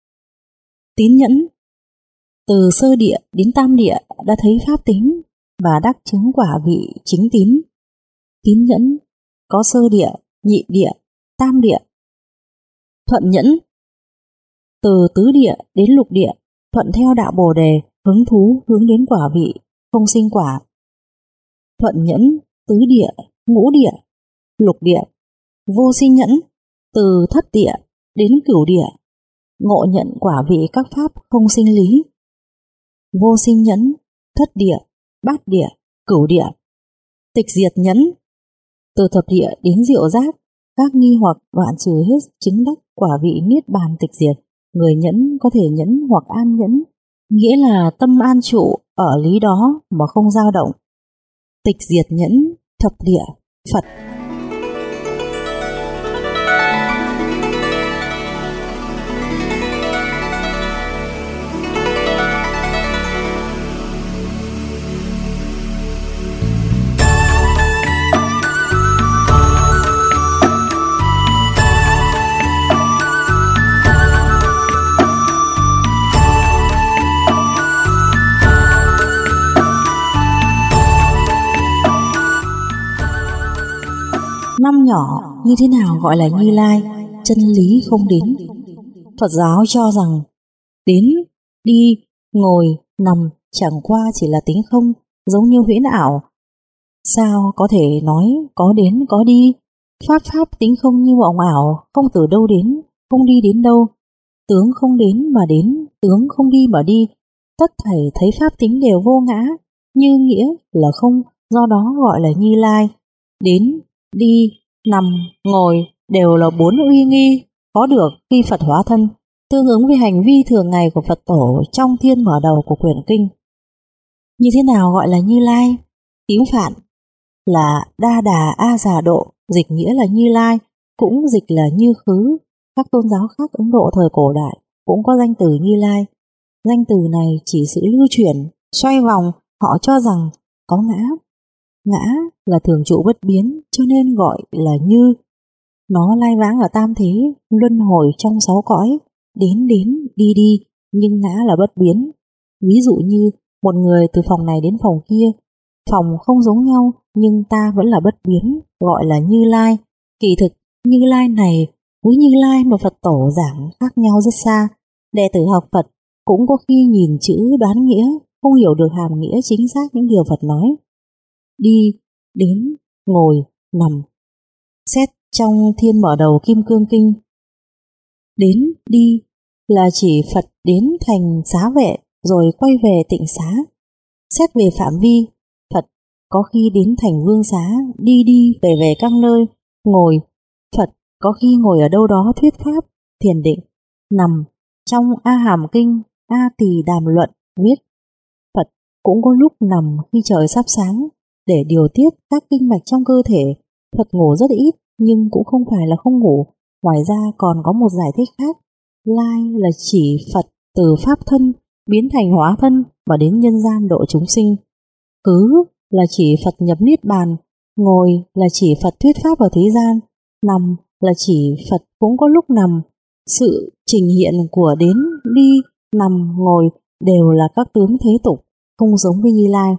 Tín nhẫn, từ sơ địa đến tam địa đã thấy pháp tính và đắc chứng quả vị chính tín. Tín nhẫn có sơ địa, nhị địa, tam địa. Thuận nhẫn, từ tứ địa đến lục địa, thuận theo đạo Bồ đề, hứng thú hướng đến quả vị, không sinh quả. Thuận nhẫn, tứ địa, ngũ địa, lục địa. Vô sinh nhẫn, từ thất địa đến cửu địa, ngộ nhận quả vị các pháp không sinh lý. Vô sinh nhẫn, thất địa, bát địa, cửu địa. Tịch diệt nhẫn, từ thập địa đến diệu giác, các nghi hoặc đoạn trừ hết, chứng đắc quả vị niết bàn tịch diệt. Người nhẫn có thể nhẫn hoặc an nhẫn, nghĩa là tâm an trụ ở lý đó mà không dao động. Tịch diệt nhẫn, thập địa, Phật. Năm nhỏ như thế nào gọi là Như Lai? Chân lý không đến. Phật giáo cho rằng đến, đi, ngồi, nằm chẳng qua chỉ là tính không, giống như huyễn ảo. Sao có thể nói có đến có đi? Pháp pháp tính không như mộng ảo, không từ đâu đến, không đi đến đâu. Tướng không đến mà đến, tướng không đi mà đi. Tất thảy thấy pháp tính đều vô ngã, như nghĩa là không, do đó gọi là Như Lai. Đến, đi, nằm, ngồi đều là bốn uy nghi có được khi Phật hóa thân. tương ứng với hành vi thường ngày của Phật tổ trong thiên mở đầu của quyển kinh. Như thế nào gọi là Như Lai? Tiếng Phạn là Đa Đà A Già Độ, dịch nghĩa là Như Lai, cũng dịch là Như Khứ. Các tôn giáo khác Ấn Độ thời cổ đại cũng có danh từ Như Lai. Danh từ này chỉ sự lưu chuyển, xoay vòng, họ cho rằng có ngã. Ngã là thường trụ bất biến, cho nên gọi là Như. Nó lai vãng ở tam thế, luân hồi trong sáu cõi, đến đến, đi đi, nhưng ngã là bất biến. Ví dụ như một người từ phòng này đến phòng kia, phòng không giống nhau nhưng ta vẫn là bất biến, gọi là Như Lai. Kỳ thực, Như Lai này với Như Lai mà Phật tổ giảng khác nhau rất xa. Đệ tử học Phật cũng có khi nhìn chữ đoán nghĩa, không hiểu được hàm nghĩa chính xác những điều Phật nói. Đi, đến, ngồi, nằm. Xét trong thiên mở đầu Kim Cương Kinh, đến, đi là chỉ Phật đến thành xá vệ rồi quay về tịnh xá. Xét về phạm vi, Phật có khi đến thành vương xá, đi đi về về các nơi. Ngồi, Phật có khi ngồi ở đâu đó thuyết pháp, thiền định. Nằm, trong A Hàm Kinh, A Tỳ Đàm Luận viết, Phật cũng có lúc nằm khi trời sắp sáng để điều tiết các kinh mạch trong cơ thể. Phật ngủ rất ít nhưng cũng không phải là không ngủ. Ngoài ra còn có một giải thích khác. Lai là chỉ Phật từ pháp thân biến thành hóa thân và đến nhân gian độ chúng sinh. Cứ là chỉ Phật nhập niết bàn. Ngồi là chỉ Phật thuyết pháp ở thế gian. Nằm là chỉ Phật cũng có lúc nằm. Sự trình hiện của đến, đi, nằm, ngồi đều là các tướng thế tục, không giống với Như Lai.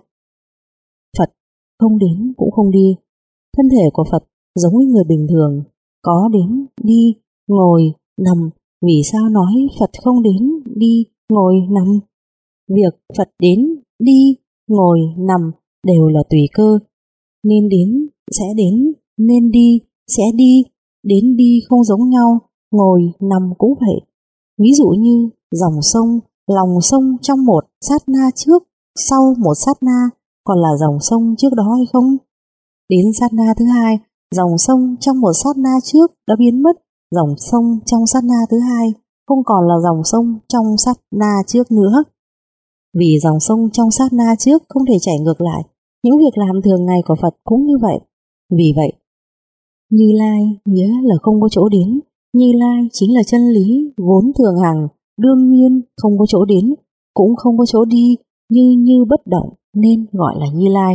Phật không đến cũng không đi. Thân thể của Phật giống với người bình thường, có đến, đi, ngồi, nằm. Vì sao nói Phật không đến, đi, ngồi, nằm? Việc Phật đến, đi, ngồi, nằm đều là tùy cơ. Nên đến sẽ đến, nên đi sẽ đi. Đến đi không giống nhau, ngồi, nằm cũng vậy. Ví dụ như dòng sông, lòng sông trong một sát na trước, sau một sát na còn là dòng sông trước đó hay không? Đến sát na thứ hai, dòng sông trong một sát na trước đã biến mất, dòng sông trong sát na thứ hai không còn là dòng sông trong sát na trước nữa. Vì dòng sông trong sát na trước không thể chảy ngược lại, những việc làm thường ngày của Phật cũng như vậy. Vì vậy, Như Lai nghĩa là không có chỗ đến. Như Lai chính là chân lý vốn thường hằng, đương nhiên, không có chỗ đến, cũng không có chỗ đi, như như bất động nên gọi là Như Lai.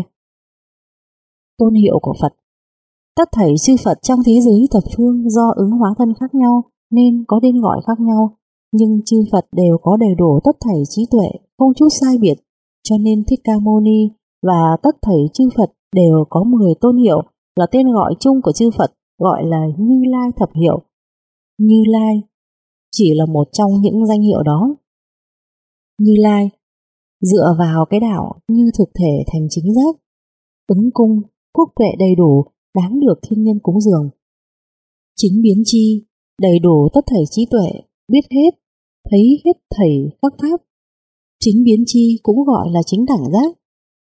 Tôn hiệu của Phật. Tất thảy chư Phật trong thế giới thập phương do ứng hóa thân khác nhau nên có tên gọi khác nhau, nhưng chư Phật đều có đầy đủ tất thảy trí tuệ, không chút sai biệt, cho nên Thích Ca Mâu Ni và tất thảy chư Phật đều có mười tôn hiệu là tên gọi chung của chư Phật, gọi là Như Lai thập hiệu. Như Lai chỉ là một trong những danh hiệu đó. Như Lai dựa vào cái đạo như thực thể thành chính giác, ứng cung, quốc tuệ đầy đủ, đáng được thiên nhân cúng dường. Chính biến chi, đầy đủ tất thảy trí tuệ, biết hết, thấy hết thảy các pháp. Chính biến chi cũng gọi là chính đẳng giác.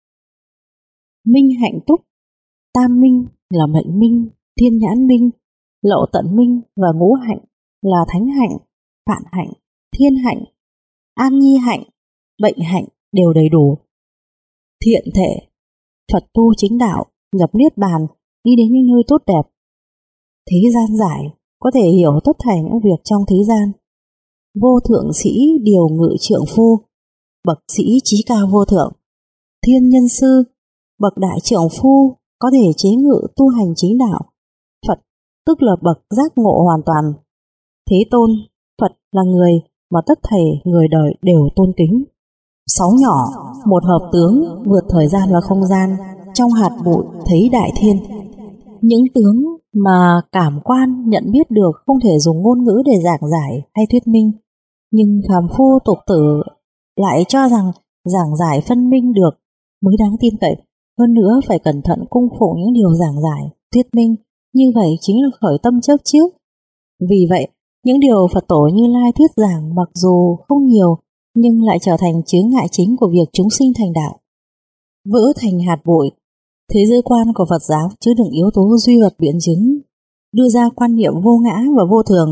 Minh hạnh túc, tam minh là mệnh minh, thiên nhãn minh, lậu tận minh và ngũ hạnh là thánh hạnh, phạn hạnh, thiên hạnh, an nhi hạnh, bệnh hạnh đều đầy đủ. Thiện thể, Phật tu chính đạo, nhập niết bàn, đi đến những nơi tốt đẹp. Thế gian giải, có thể hiểu tất thảy những việc trong thế gian. Vô thượng sĩ điều ngự trượng phu, bậc sĩ trí cao vô thượng. Thiên nhân sư, bậc đại trượng phu, có thể chế ngự tu hành chính đạo. Phật tức là bậc giác ngộ hoàn toàn. Thế tôn, Phật là người mà tất thảy người đời đều tôn kính. Sáu nhỏ, một hợp tướng, vượt thời gian và không gian, trong hạt bụi thấy đại thiên. Những tướng mà cảm quan nhận biết được không thể dùng ngôn ngữ để giảng giải hay thuyết minh, nhưng phàm phu tục tử lại cho rằng giảng giải phân minh được mới đáng tin cậy. Hơn nữa phải cẩn thận cung phụng những điều giảng giải, thuyết minh, như vậy chính là khởi tâm chấp trước. Vì vậy, những điều Phật tổ Như Lai thuyết giảng mặc dù không nhiều, nhưng lại trở thành chướng ngại chính của việc chúng sinh thành đạo. Vỡ thành hạt bụi, thế giới quan của Phật giáo chứa đựng yếu tố duy vật biện chứng, đưa ra quan niệm vô ngã và vô thường.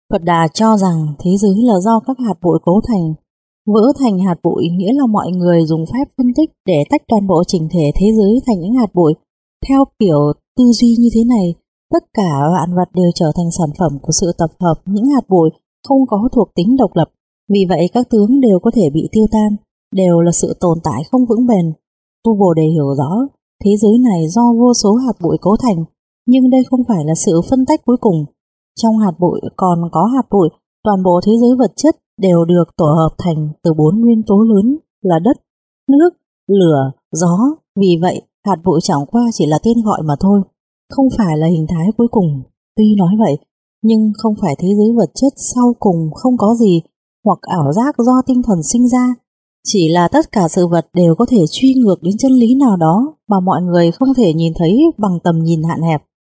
Phật Đà cho rằng thế giới là do các hạt bụi cấu thành. Vỡ thành hạt bụi nghĩa là mọi người dùng phép phân tích để tách toàn bộ chỉnh thể thế giới thành những hạt bụi. Theo kiểu tư duy như thế này, tất cả vạn vật đều trở thành sản phẩm của sự tập hợp những hạt bụi không có thuộc tính độc lập. Vì vậy các tướng đều có thể bị tiêu tan, đều là sự tồn tại không vững bền. Tu Bồ Đề hiểu rõ, thế giới này do vô số hạt bụi cấu thành, nhưng đây không phải là sự phân tách cuối cùng. Trong hạt bụi còn có hạt bụi, toàn bộ thế giới vật chất đều được tổ hợp thành từ bốn nguyên tố lớn là đất, nước, lửa, gió. Vì vậy, hạt bụi chẳng qua chỉ là tên gọi mà thôi, không phải là hình thái cuối cùng. Tuy nói vậy, nhưng không phải thế giới vật chất sau cùng không có gì, hoặc ảo giác do tinh thần sinh ra. Chỉ là tất cả sự vật đều có thể truy ngược đến chân lý nào đó mà mọi người không thể nhìn thấy bằng tầm nhìn hạn hẹp.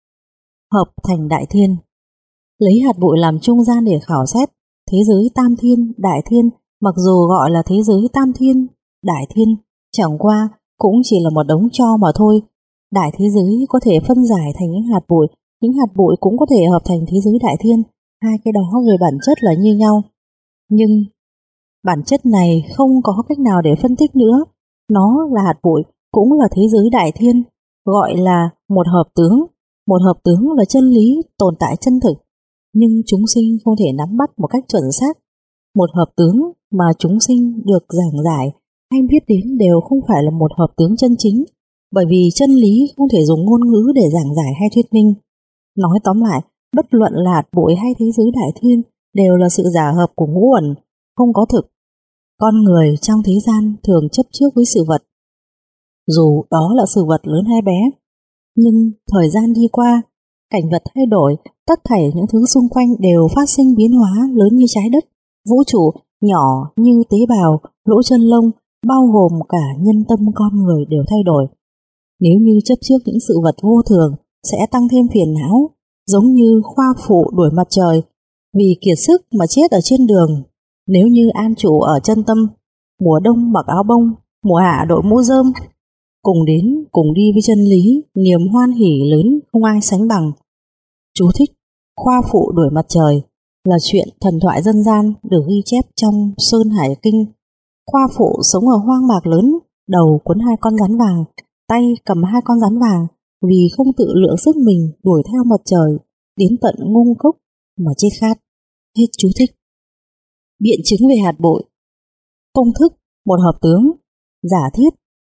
Hợp thành đại thiên. Lấy hạt bụi làm trung gian để khảo xét, thế giới tam thiên, đại thiên, mặc dù gọi là thế giới tam thiên, đại thiên, chẳng qua cũng chỉ là một đống tro mà thôi. Đại thế giới có thể phân giải thành những hạt bụi, những hạt bụi cũng có thể hợp thành thế giới đại thiên, hai cái đó về bản chất là như nhau. Nhưng bản chất này không có cách nào để phân tích nữa, nó là hạt bụi, cũng là thế giới đại thiên, gọi là một hợp tướng. Một hợp tướng là chân lý tồn tại chân thực, nhưng chúng sinh không thể nắm bắt một cách chuẩn xác. Một hợp tướng mà chúng sinh được giảng giải hay biết đến đều không phải là một hợp tướng chân chính, bởi vì chân lý không thể dùng ngôn ngữ để giảng giải hay thuyết minh. Nói tóm lại, bất luận là hạt bụi hay thế giới đại thiên đều là sự giả hợp của ngũ uẩn, không có thực. Con người trong thế gian thường chấp trước với sự vật, dù đó là sự vật lớn hay bé. Nhưng thời gian đi qua, cảnh vật thay đổi, tất thảy những thứ xung quanh đều phát sinh biến hóa lớn như trái đất, vũ trụ nhỏ như tế bào, lỗ chân lông, bao gồm cả nhân tâm con người đều thay đổi. Nếu như chấp trước những sự vật vô thường sẽ tăng thêm phiền não, giống như khoa phụ đuổi mặt trời, vì kiệt sức mà chết ở trên đường. Nếu như an trụ ở chân tâm, mùa đông mặc áo bông, mùa hạ đội mũ rơm, cùng đến cùng đi với chân lý, niềm hoan hỉ lớn không ai sánh bằng. Chú thích: khoa phụ đuổi mặt trời là chuyện thần thoại dân gian được ghi chép trong Sơn Hải Kinh. Khoa phụ sống ở hoang mạc lớn, đầu quấn hai con rắn vàng, tay cầm hai con rắn vàng, vì không tự lượng sức mình đuổi theo mặt trời đến tận ngung cốc mà chết khát. Hết chú thích. Biện chứng về hạt bụi. Công thức một hợp tướng. Giả thiết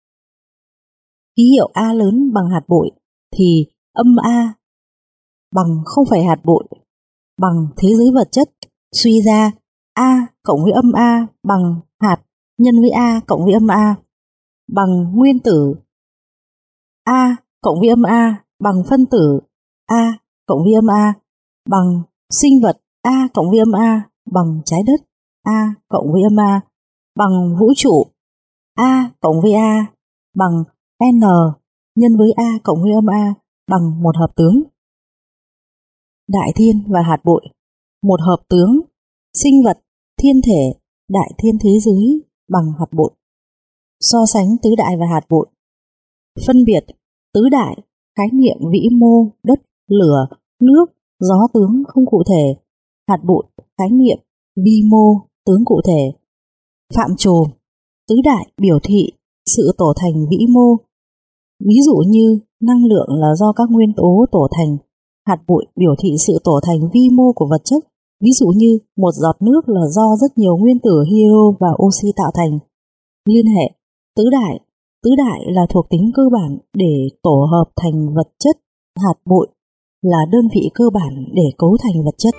ký hiệu A lớn bằng hạt bụi thì âm A bằng không phải hạt bụi bằng thế giới vật chất. Suy ra A cộng với âm A bằng hạt nhân với A cộng với âm A bằng nguyên tử, A cộng với âm A bằng phân tử, A cộng với âm A bằng sinh vật, A cộng với âm A bằng trái đất, A cộng với âm A bằng vũ trụ, A cộng với A bằng N nhân với A cộng với âm A bằng một hợp tướng. Đại thiên và hạt bụi. Một hợp tướng. Sinh vật, thiên thể, đại thiên thế giới bằng hạt bụi. So sánh tứ đại và hạt bụi. Phân biệt tứ đại, khái niệm vĩ mô, đất, lửa, nước, gió tướng không cụ thể. Hạt bụi, khái niệm vi mô, tướng cụ thể. Phạm trù. Tứ đại biểu thị sự tổ thành vĩ mô, ví dụ như năng lượng là do các nguyên tố tổ thành. Hạt bụi biểu thị sự tổ thành vi mô của vật chất, ví dụ như một giọt nước là do rất nhiều nguyên tử hydro và oxy tạo thành. Liên hệ tứ đại. Tứ đại là thuộc tính cơ bản để tổ hợp thành vật chất. Hạt bụi là đơn vị cơ bản để cấu thành vật chất.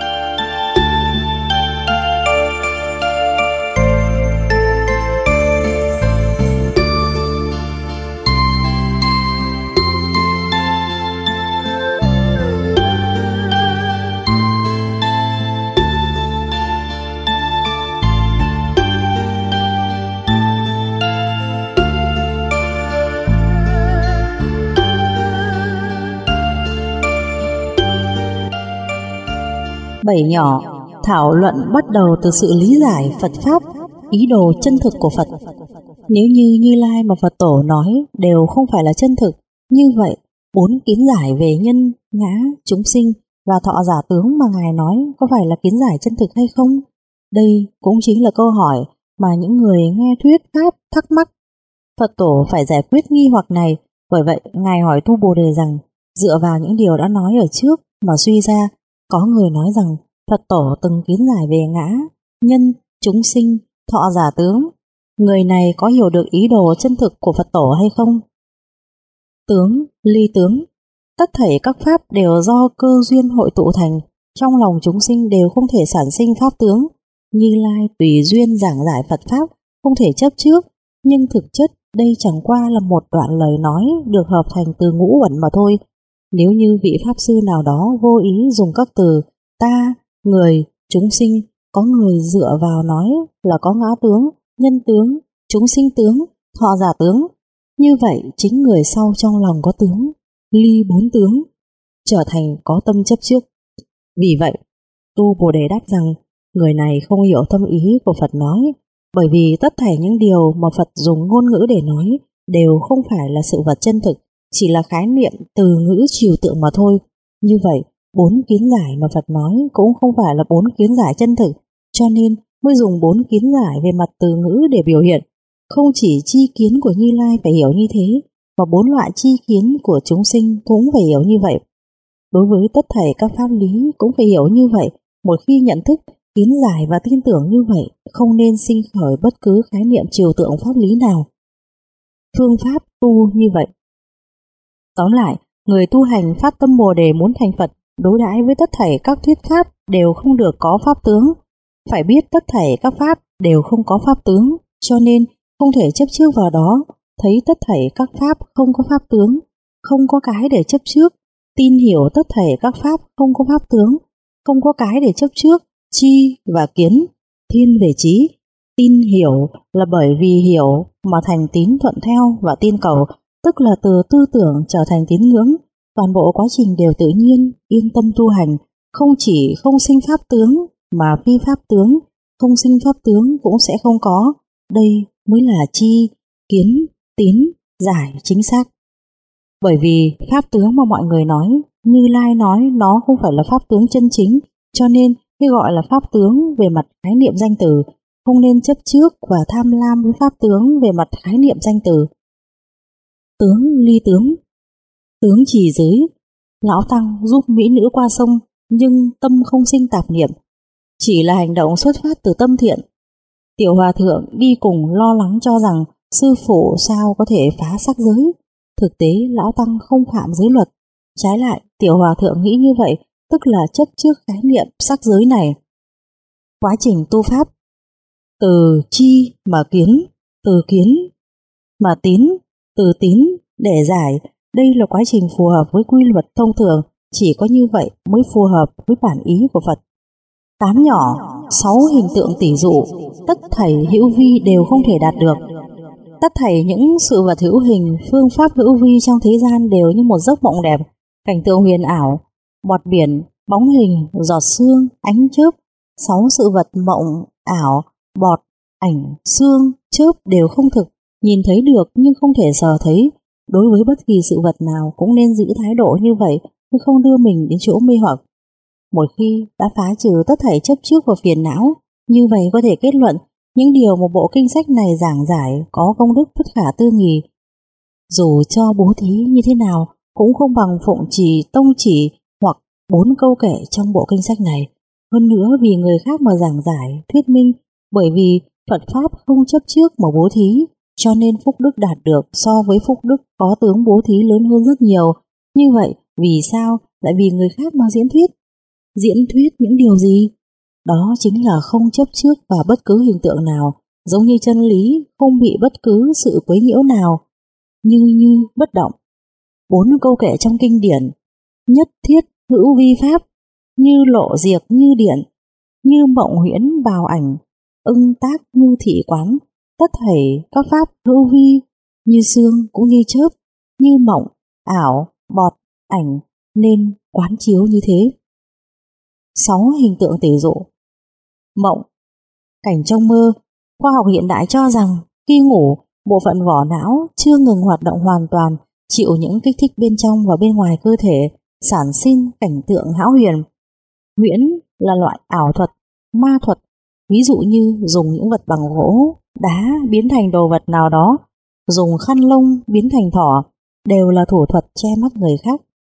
Bảy nhỏ. Thảo luận bắt đầu từ sự lý giải Phật Pháp, ý đồ chân thực của Phật. Nếu như Như Lai mà Phật Tổ nói đều không phải là chân thực, như vậy bốn kiến giải về nhân, ngã, chúng sinh và thọ giả tướng mà Ngài nói có phải là kiến giải chân thực hay không? Đây cũng chính là câu hỏi mà những người nghe thuyết pháp thắc mắc. Phật tổ phải giải quyết nghi hoặc này, bởi vậy Ngài hỏi Tu Bồ Đề rằng dựa vào những điều đã nói ở trước mà suy ra, có người nói rằng Phật tổ từng kiến giải về ngã, nhân, chúng sinh, thọ giả tướng. Người này có hiểu được ý đồ chân thực của Phật tổ hay không? Tướng, ly tướng. Tất thảy các pháp đều do cơ duyên hội tụ thành, trong lòng chúng sinh đều không thể sản sinh pháp tướng. Như Lai tùy duyên giảng giải Phật pháp, không thể chấp trước, nhưng thực chất đây chẳng qua là một đoạn lời nói được hợp thành từ ngũ uẩn mà thôi. Nếu như vị pháp sư nào đó vô ý dùng các từ ta, người, chúng sinh, có người dựa vào nói là có ngã tướng, nhân tướng, chúng sinh tướng, thọ giả tướng, như vậy chính người sau trong lòng có tướng, ly bốn tướng, trở thành có tâm chấp trước. Vì vậy, Tu Bồ Đề đáp rằng người này không hiểu thâm ý của Phật nói, bởi vì tất thảy những điều mà Phật dùng ngôn ngữ để nói đều không phải là sự vật chân thực, chỉ là khái niệm từ ngữ trừu tượng mà thôi. Như vậy, bốn kiến giải mà Phật nói cũng không phải là bốn kiến giải chân thực, cho nên mới dùng bốn kiến giải về mặt từ ngữ để biểu hiện. Không chỉ chi kiến của Như Lai phải hiểu như thế, mà bốn loại chi kiến của chúng sinh cũng phải hiểu như vậy. Đối với tất thảy các pháp lý cũng phải hiểu như vậy. Một khi nhận thức, kiến giải và tin tưởng như vậy, không nên sinh khởi bất cứ khái niệm trừu tượng pháp lý nào. Phương pháp tu như vậy. Tóm lại, người tu hành phát tâm Bồ Đề muốn thành Phật, đối đãi với tất thảy các thuyết pháp đều không được có pháp tướng. Phải biết tất thảy các pháp đều không có pháp tướng, cho nên không thể chấp trước vào đó. Thấy tất thảy các pháp không có pháp tướng, không có cái để chấp trước. Tin hiểu tất thảy các pháp không có pháp tướng, không có cái để chấp trước. Chi và kiến, thiên về trí. Tin hiểu là bởi vì hiểu mà thành tín thuận theo và tin cầu, tức là từ tư tưởng trở thành tín ngưỡng. Toàn bộ quá trình đều tự nhiên, yên tâm tu hành, không chỉ không sinh pháp tướng mà phi pháp tướng, không sinh pháp tướng cũng sẽ không có. Đây mới là chi, kiến, tín, giải chính xác. Bởi vì pháp tướng mà mọi người nói, Như Lai nói nó không phải là pháp tướng chân chính, cho nên khi gọi là pháp tướng về mặt khái niệm danh từ, không nên chấp trước và tham lam với pháp tướng về mặt khái niệm danh từ. Tướng ly tướng. Tướng chỉ dưới. Lão Tăng giúp mỹ nữ qua sông, nhưng tâm không sinh tạp niệm, chỉ là hành động xuất phát từ tâm thiện. Tiểu Hòa Thượng đi cùng lo lắng cho rằng sư phụ sao có thể phá sắc giới. Thực tế Lão Tăng không phạm giới luật. Trái lại, Tiểu Hòa Thượng nghĩ như vậy, tức là chấp trước khái niệm sắc giới này. Quá trình tu pháp, từ chi mà kiến, từ kiến mà tín, từ tín để giải, đây là quá trình phù hợp với quy luật thông thường, chỉ có như vậy mới phù hợp với bản ý của Phật. Tám nhỏ, sáu hình tượng tỷ dụ, tất thảy hữu vi đều không thể đạt được. Tất thảy những sự vật hữu hình, phương pháp hữu vi trong thế gian đều như một giấc mộng đẹp, cảnh tượng huyền ảo, bọt biển, bóng hình, giọt sương, ánh chớp. Sáu sự vật mộng, ảo, bọt, ảnh, sương, chớp đều không thực, nhìn thấy được nhưng không thể sờ thấy. Đối với bất kỳ sự vật nào cũng nên giữ thái độ như vậy, chứ không đưa mình đến chỗ mê hoặc. Một khi đã phá trừ tất thảy chấp trước vào phiền não, như vậy có thể kết luận những điều một bộ kinh sách này giảng giải có công đức bất khả tư nghì. Dù cho bố thí như thế nào cũng không bằng phụng trì tông chỉ hoặc bốn câu kệ trong bộ kinh sách này. Hơn nữa vì người khác mà giảng giải, thuyết minh, bởi vì Phật Pháp không chấp trước mà bố thí, cho nên phúc đức đạt được so với phúc đức có tướng bố thí lớn hơn rất nhiều. Như vậy, vì sao lại vì người khác mà diễn thuyết? Diễn thuyết những điều gì? Đó chính là không chấp trước vào bất cứ hình tượng nào, giống như chân lý không bị bất cứ sự quấy nhiễu nào, như như bất động. Bốn câu kệ trong kinh điển: nhất thiết hữu vi pháp, như lộ diệt như điện, như mộng huyễn bào ảnh, ưng tác như thị quán. Tất thảy các pháp hữu vi, như sương cũng như chớp, như mộng, ảo, bọt, ảnh, nên quán chiếu như thế. Sáu hình tượng tỷ dụ. Mộng, cảnh trong mơ. Khoa học hiện đại cho rằng khi ngủ, bộ phận vỏ não chưa ngừng hoạt động hoàn toàn, chịu những kích thích bên trong và bên ngoài cơ thể, sản sinh cảnh tượng hão huyền. Huyễn là loại ảo thuật, ma thuật, ví dụ như dùng những vật bằng gỗ, đá biến thành đồ vật nào đó, dùng khăn lông biến thành thỏ, đều là thủ thuật che mắt người khác.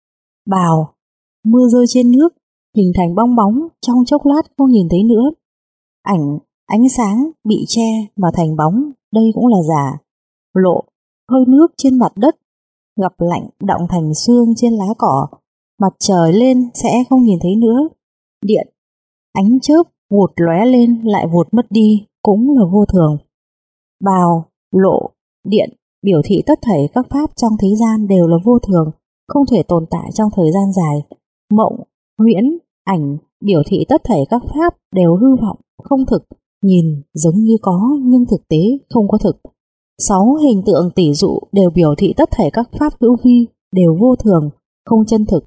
Bào, mưa rơi trên nước, hình thành bong bóng, trong chốc lát không nhìn thấy nữa. Ảnh, ánh sáng bị che mà thành bóng, đây cũng là giả. Lộ, hơi nước trên mặt đất, gặp lạnh đọng thành sương trên lá cỏ, mặt trời lên sẽ không nhìn thấy nữa. Điện, ánh chớp vụt lóe lên lại vụt mất đi, cũng là vô thường. Bào, lộ, điện biểu thị tất thảy các pháp trong thế gian đều là vô thường, không thể tồn tại trong thời gian dài. Mộng, huyễn, ảnh biểu thị tất thảy các pháp đều hư vọng, không thực, nhìn giống như có nhưng thực tế không có thực. Sáu hình tượng tỷ dụ đều biểu thị tất thảy các pháp hữu vi đều vô thường, không chân thực.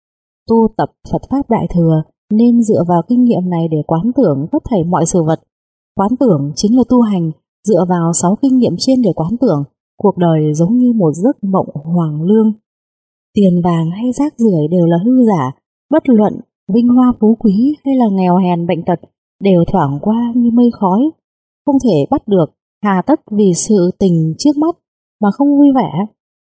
Tu tập Phật Pháp Đại Thừa nên dựa vào kinh nghiệm này để quán tưởng tất thảy mọi sự vật. Quán tưởng chính là tu hành, dựa vào sáu kinh nghiệm trên để quán tưởng, cuộc đời giống như một giấc mộng hoàng lương. Tiền vàng hay rác rưởi đều là hư giả, bất luận vinh hoa phú quý hay là nghèo hèn bệnh tật đều thoảng qua như mây khói, không thể bắt được, hà tất vì sự tình trước mắt mà không vui vẻ.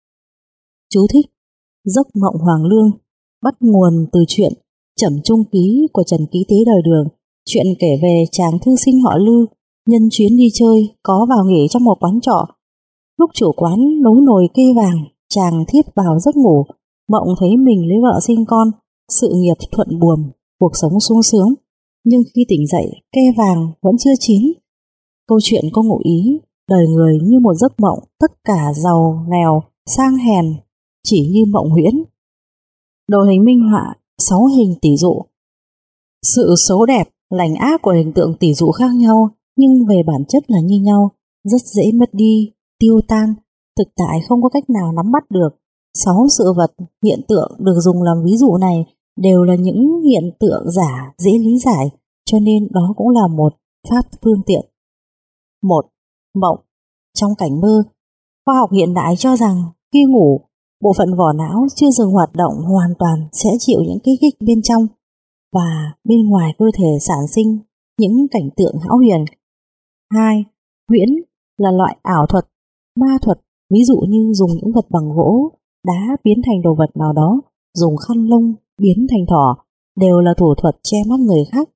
Chú thích: Giấc mộng hoàng lương bắt nguồn từ chuyện Trẩm Trung Ký của Trần Ký Tế đời Đường. Chuyện kể về chàng thư sinh họ Lư, nhân chuyến đi chơi có vào nghỉ trong một quán trọ. Lúc chủ quán nấu nồi kê vàng, chàng thiếp vào giấc ngủ, mộng thấy mình lấy vợ sinh con, sự nghiệp thuận buồm, cuộc sống sung sướng. Nhưng khi tỉnh dậy, kê vàng vẫn chưa chín. Câu chuyện có ngụ ý, đời người như một giấc mộng, tất cả giàu, nghèo, sang hèn, chỉ như mộng huyễn. Đồ hình minh họa, sáu hình tỷ dụ. Sự xấu đẹp, lành ác của hình tượng tỷ dụ khác nhau, nhưng về bản chất là như nhau, rất dễ mất đi, tiêu tan, thực tại không có cách nào nắm bắt được. Sáu sự vật, hiện tượng được dùng làm ví dụ này đều là những hiện tượng giả dễ lý giải, cho nên đó cũng là một pháp phương tiện. Một. Mộng. Trong cảnh mơ, khoa học hiện đại cho rằng khi ngủ, bộ phận vỏ não chưa dừng hoạt động hoàn toàn sẽ chịu những kích thích bên trong và bên ngoài cơ thể sản sinh những cảnh tượng hão huyền. Hai. Huyễn là loại ảo thuật, ma thuật, ví dụ như dùng những vật bằng gỗ, đá biến thành đồ vật nào đó, dùng khăn lông biến thành thỏ, đều là thủ thuật che mắt người khác.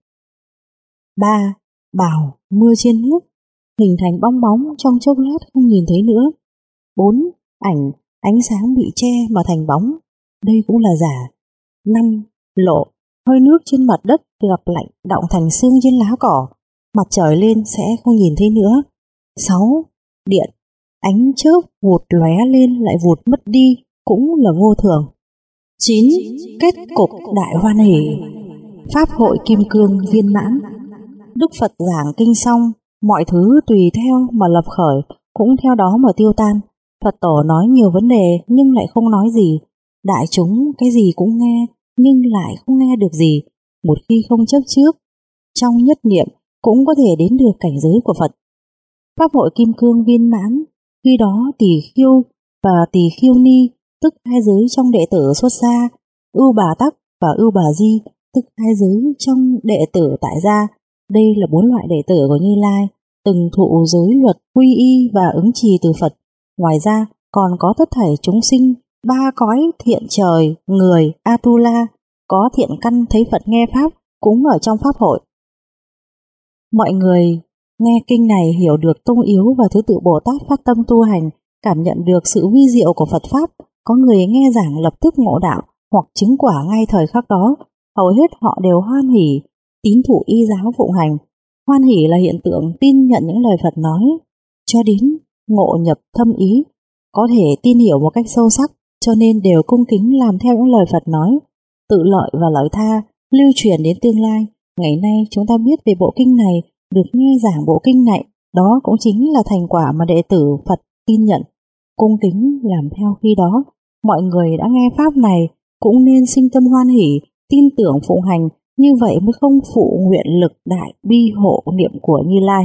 Ba. Bào, mưa trên nước, hình thành bong bóng, trong chốc lát không nhìn thấy nữa. Bốn. Ảnh, ánh sáng bị che mà thành bóng, đây cũng là giả. Năm. Lộ, hơi nước trên mặt đất gặp lạnh đọng thành sương trên lá cỏ, mặt trời lên sẽ không nhìn thấy nữa. Sáu. Điện, ánh chớp vụt lóe lên lại vụt mất đi, cũng là vô thường. Chín. Kết cục đại hoan hỷ. Pháp hội kim cương viên mãn. Đức Phật giảng kinh xong, mọi thứ tùy theo mà lập khởi, cũng theo đó mà tiêu tan. Phật tổ nói nhiều vấn đề nhưng lại không nói gì. Đại chúng cái gì cũng nghe nhưng lại không nghe được gì. Một khi không chấp trước, trong nhất niệm cũng có thể đến được cảnh giới của Phật. Pháp hội kim cương viên mãn, khi đó Tỳ Khiêu và Tỳ Khiêu Ni, tức hai giới trong đệ tử xuất gia, Ưu Bà Tắc và Ưu Bà Di, tức hai giới trong đệ tử tại gia, đây là bốn loại đệ tử của Như Lai, từng thụ giới luật quy y và ứng trì từ Phật. Ngoài ra còn có tất thảy chúng sinh ba cõi thiện trời, người, Atula, có thiện căn thấy Phật nghe Pháp cũng ở trong Pháp hội. Mọi người nghe kinh này hiểu được tông yếu và thứ tự Bồ Tát phát tâm tu hành, cảm nhận được sự vi diệu của Phật Pháp. Có người nghe giảng lập tức ngộ đạo hoặc chứng quả ngay thời khắc đó. Hầu hết họ đều hoan hỷ, tín thụ y giáo phụng hành. Hoan hỷ là hiện tượng tin nhận những lời Phật nói, cho đến ngộ nhập thâm ý, có thể tin hiểu một cách sâu sắc, cho nên đều cung kính làm theo những lời Phật nói. Tự lợi và lợi tha lưu truyền đến tương lai. Ngày nay chúng ta biết về bộ kinh này, được nghe giảng bộ kinh này, đó cũng chính là thành quả mà đệ tử Phật tin nhận, cung kính làm theo. Khi đó mọi người đã nghe pháp này cũng nên sinh tâm hoan hỷ, tin tưởng phụng hành, như vậy mới không phụ nguyện lực đại bi hộ niệm của Như Lai.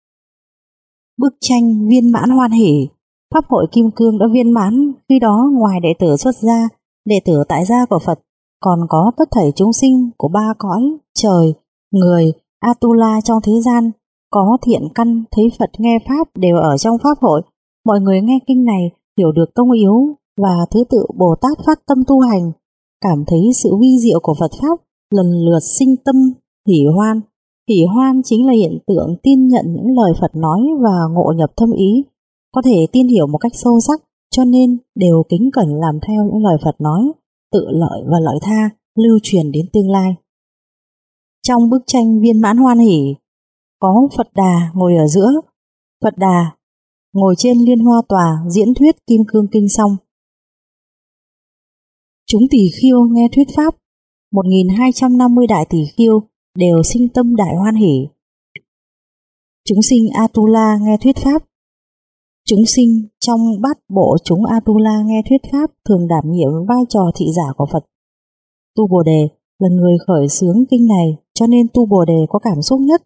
Bức tranh viên mãn hoan hỷ. Pháp hội kim cương đã viên mãn, khi đó ngoài đệ tử xuất gia, đệ tử tại gia của Phật còn có tất thảy chúng sinh của ba cõi trời, người, Atula trong thế gian, có thiện căn thấy Phật nghe Pháp đều ở trong Pháp hội. Mọi người nghe kinh này hiểu được tông yếu và thứ tự Bồ Tát phát tâm tu hành, cảm thấy sự vi diệu của Phật Pháp, lần lượt sinh tâm hỷ hoan. Hỷ hoan chính là hiện tượng tin nhận những lời Phật nói và ngộ nhập thâm ý, có thể tin hiểu một cách sâu sắc, cho nên đều kính cẩn làm theo những lời Phật nói, tự lợi và lợi tha, lưu truyền đến tương lai. Trong bức tranh viên mãn hoan hỷ, có Phật Đà ngồi ở giữa. Phật Đà ngồi trên liên hoa tòa diễn thuyết Kim Cương Kinh xong. Chúng tỳ khưu nghe thuyết Pháp, một nghìn hai trăm năm mươi đại tỳ khưu đều sinh tâm đại hoan hỷ. Chúng sinh Atula nghe thuyết Pháp. Chúng sinh trong bát bộ chúng Atula nghe thuyết Pháp thường đảm nhiệm vai trò thị giả của Phật. Tu Bồ Đề là người khởi xướng kinh này, cho nên Tu Bồ Đề có cảm xúc nhất.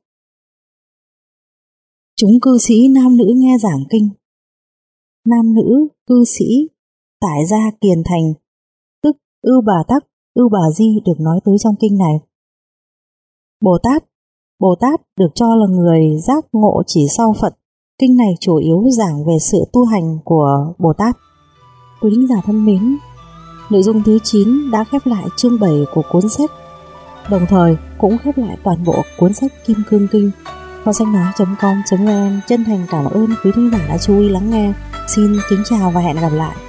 Chúng cư sĩ nam nữ nghe giảng kinh. Nam nữ cư sĩ tại gia kiền thành, tức Ưu Bà Tắc, Ưu Bà Di được nói tới trong kinh này. Bồ Tát Bồ Tát được cho là người giác ngộ chỉ sau Phật. Kinh này chủ yếu giảng về sự tu hành của Bồ Tát. Quý thính giả thân mến, nội dung thứ chín đã khép lại chương bảy của cuốn sách, đồng thời cũng khép lại toàn bộ cuốn sách Kim Cương Kinh. Kho sách nói chấm com chấm vn chân thành cảm ơn quý thính giả đã chú ý lắng nghe. Xin kính chào và hẹn gặp lại.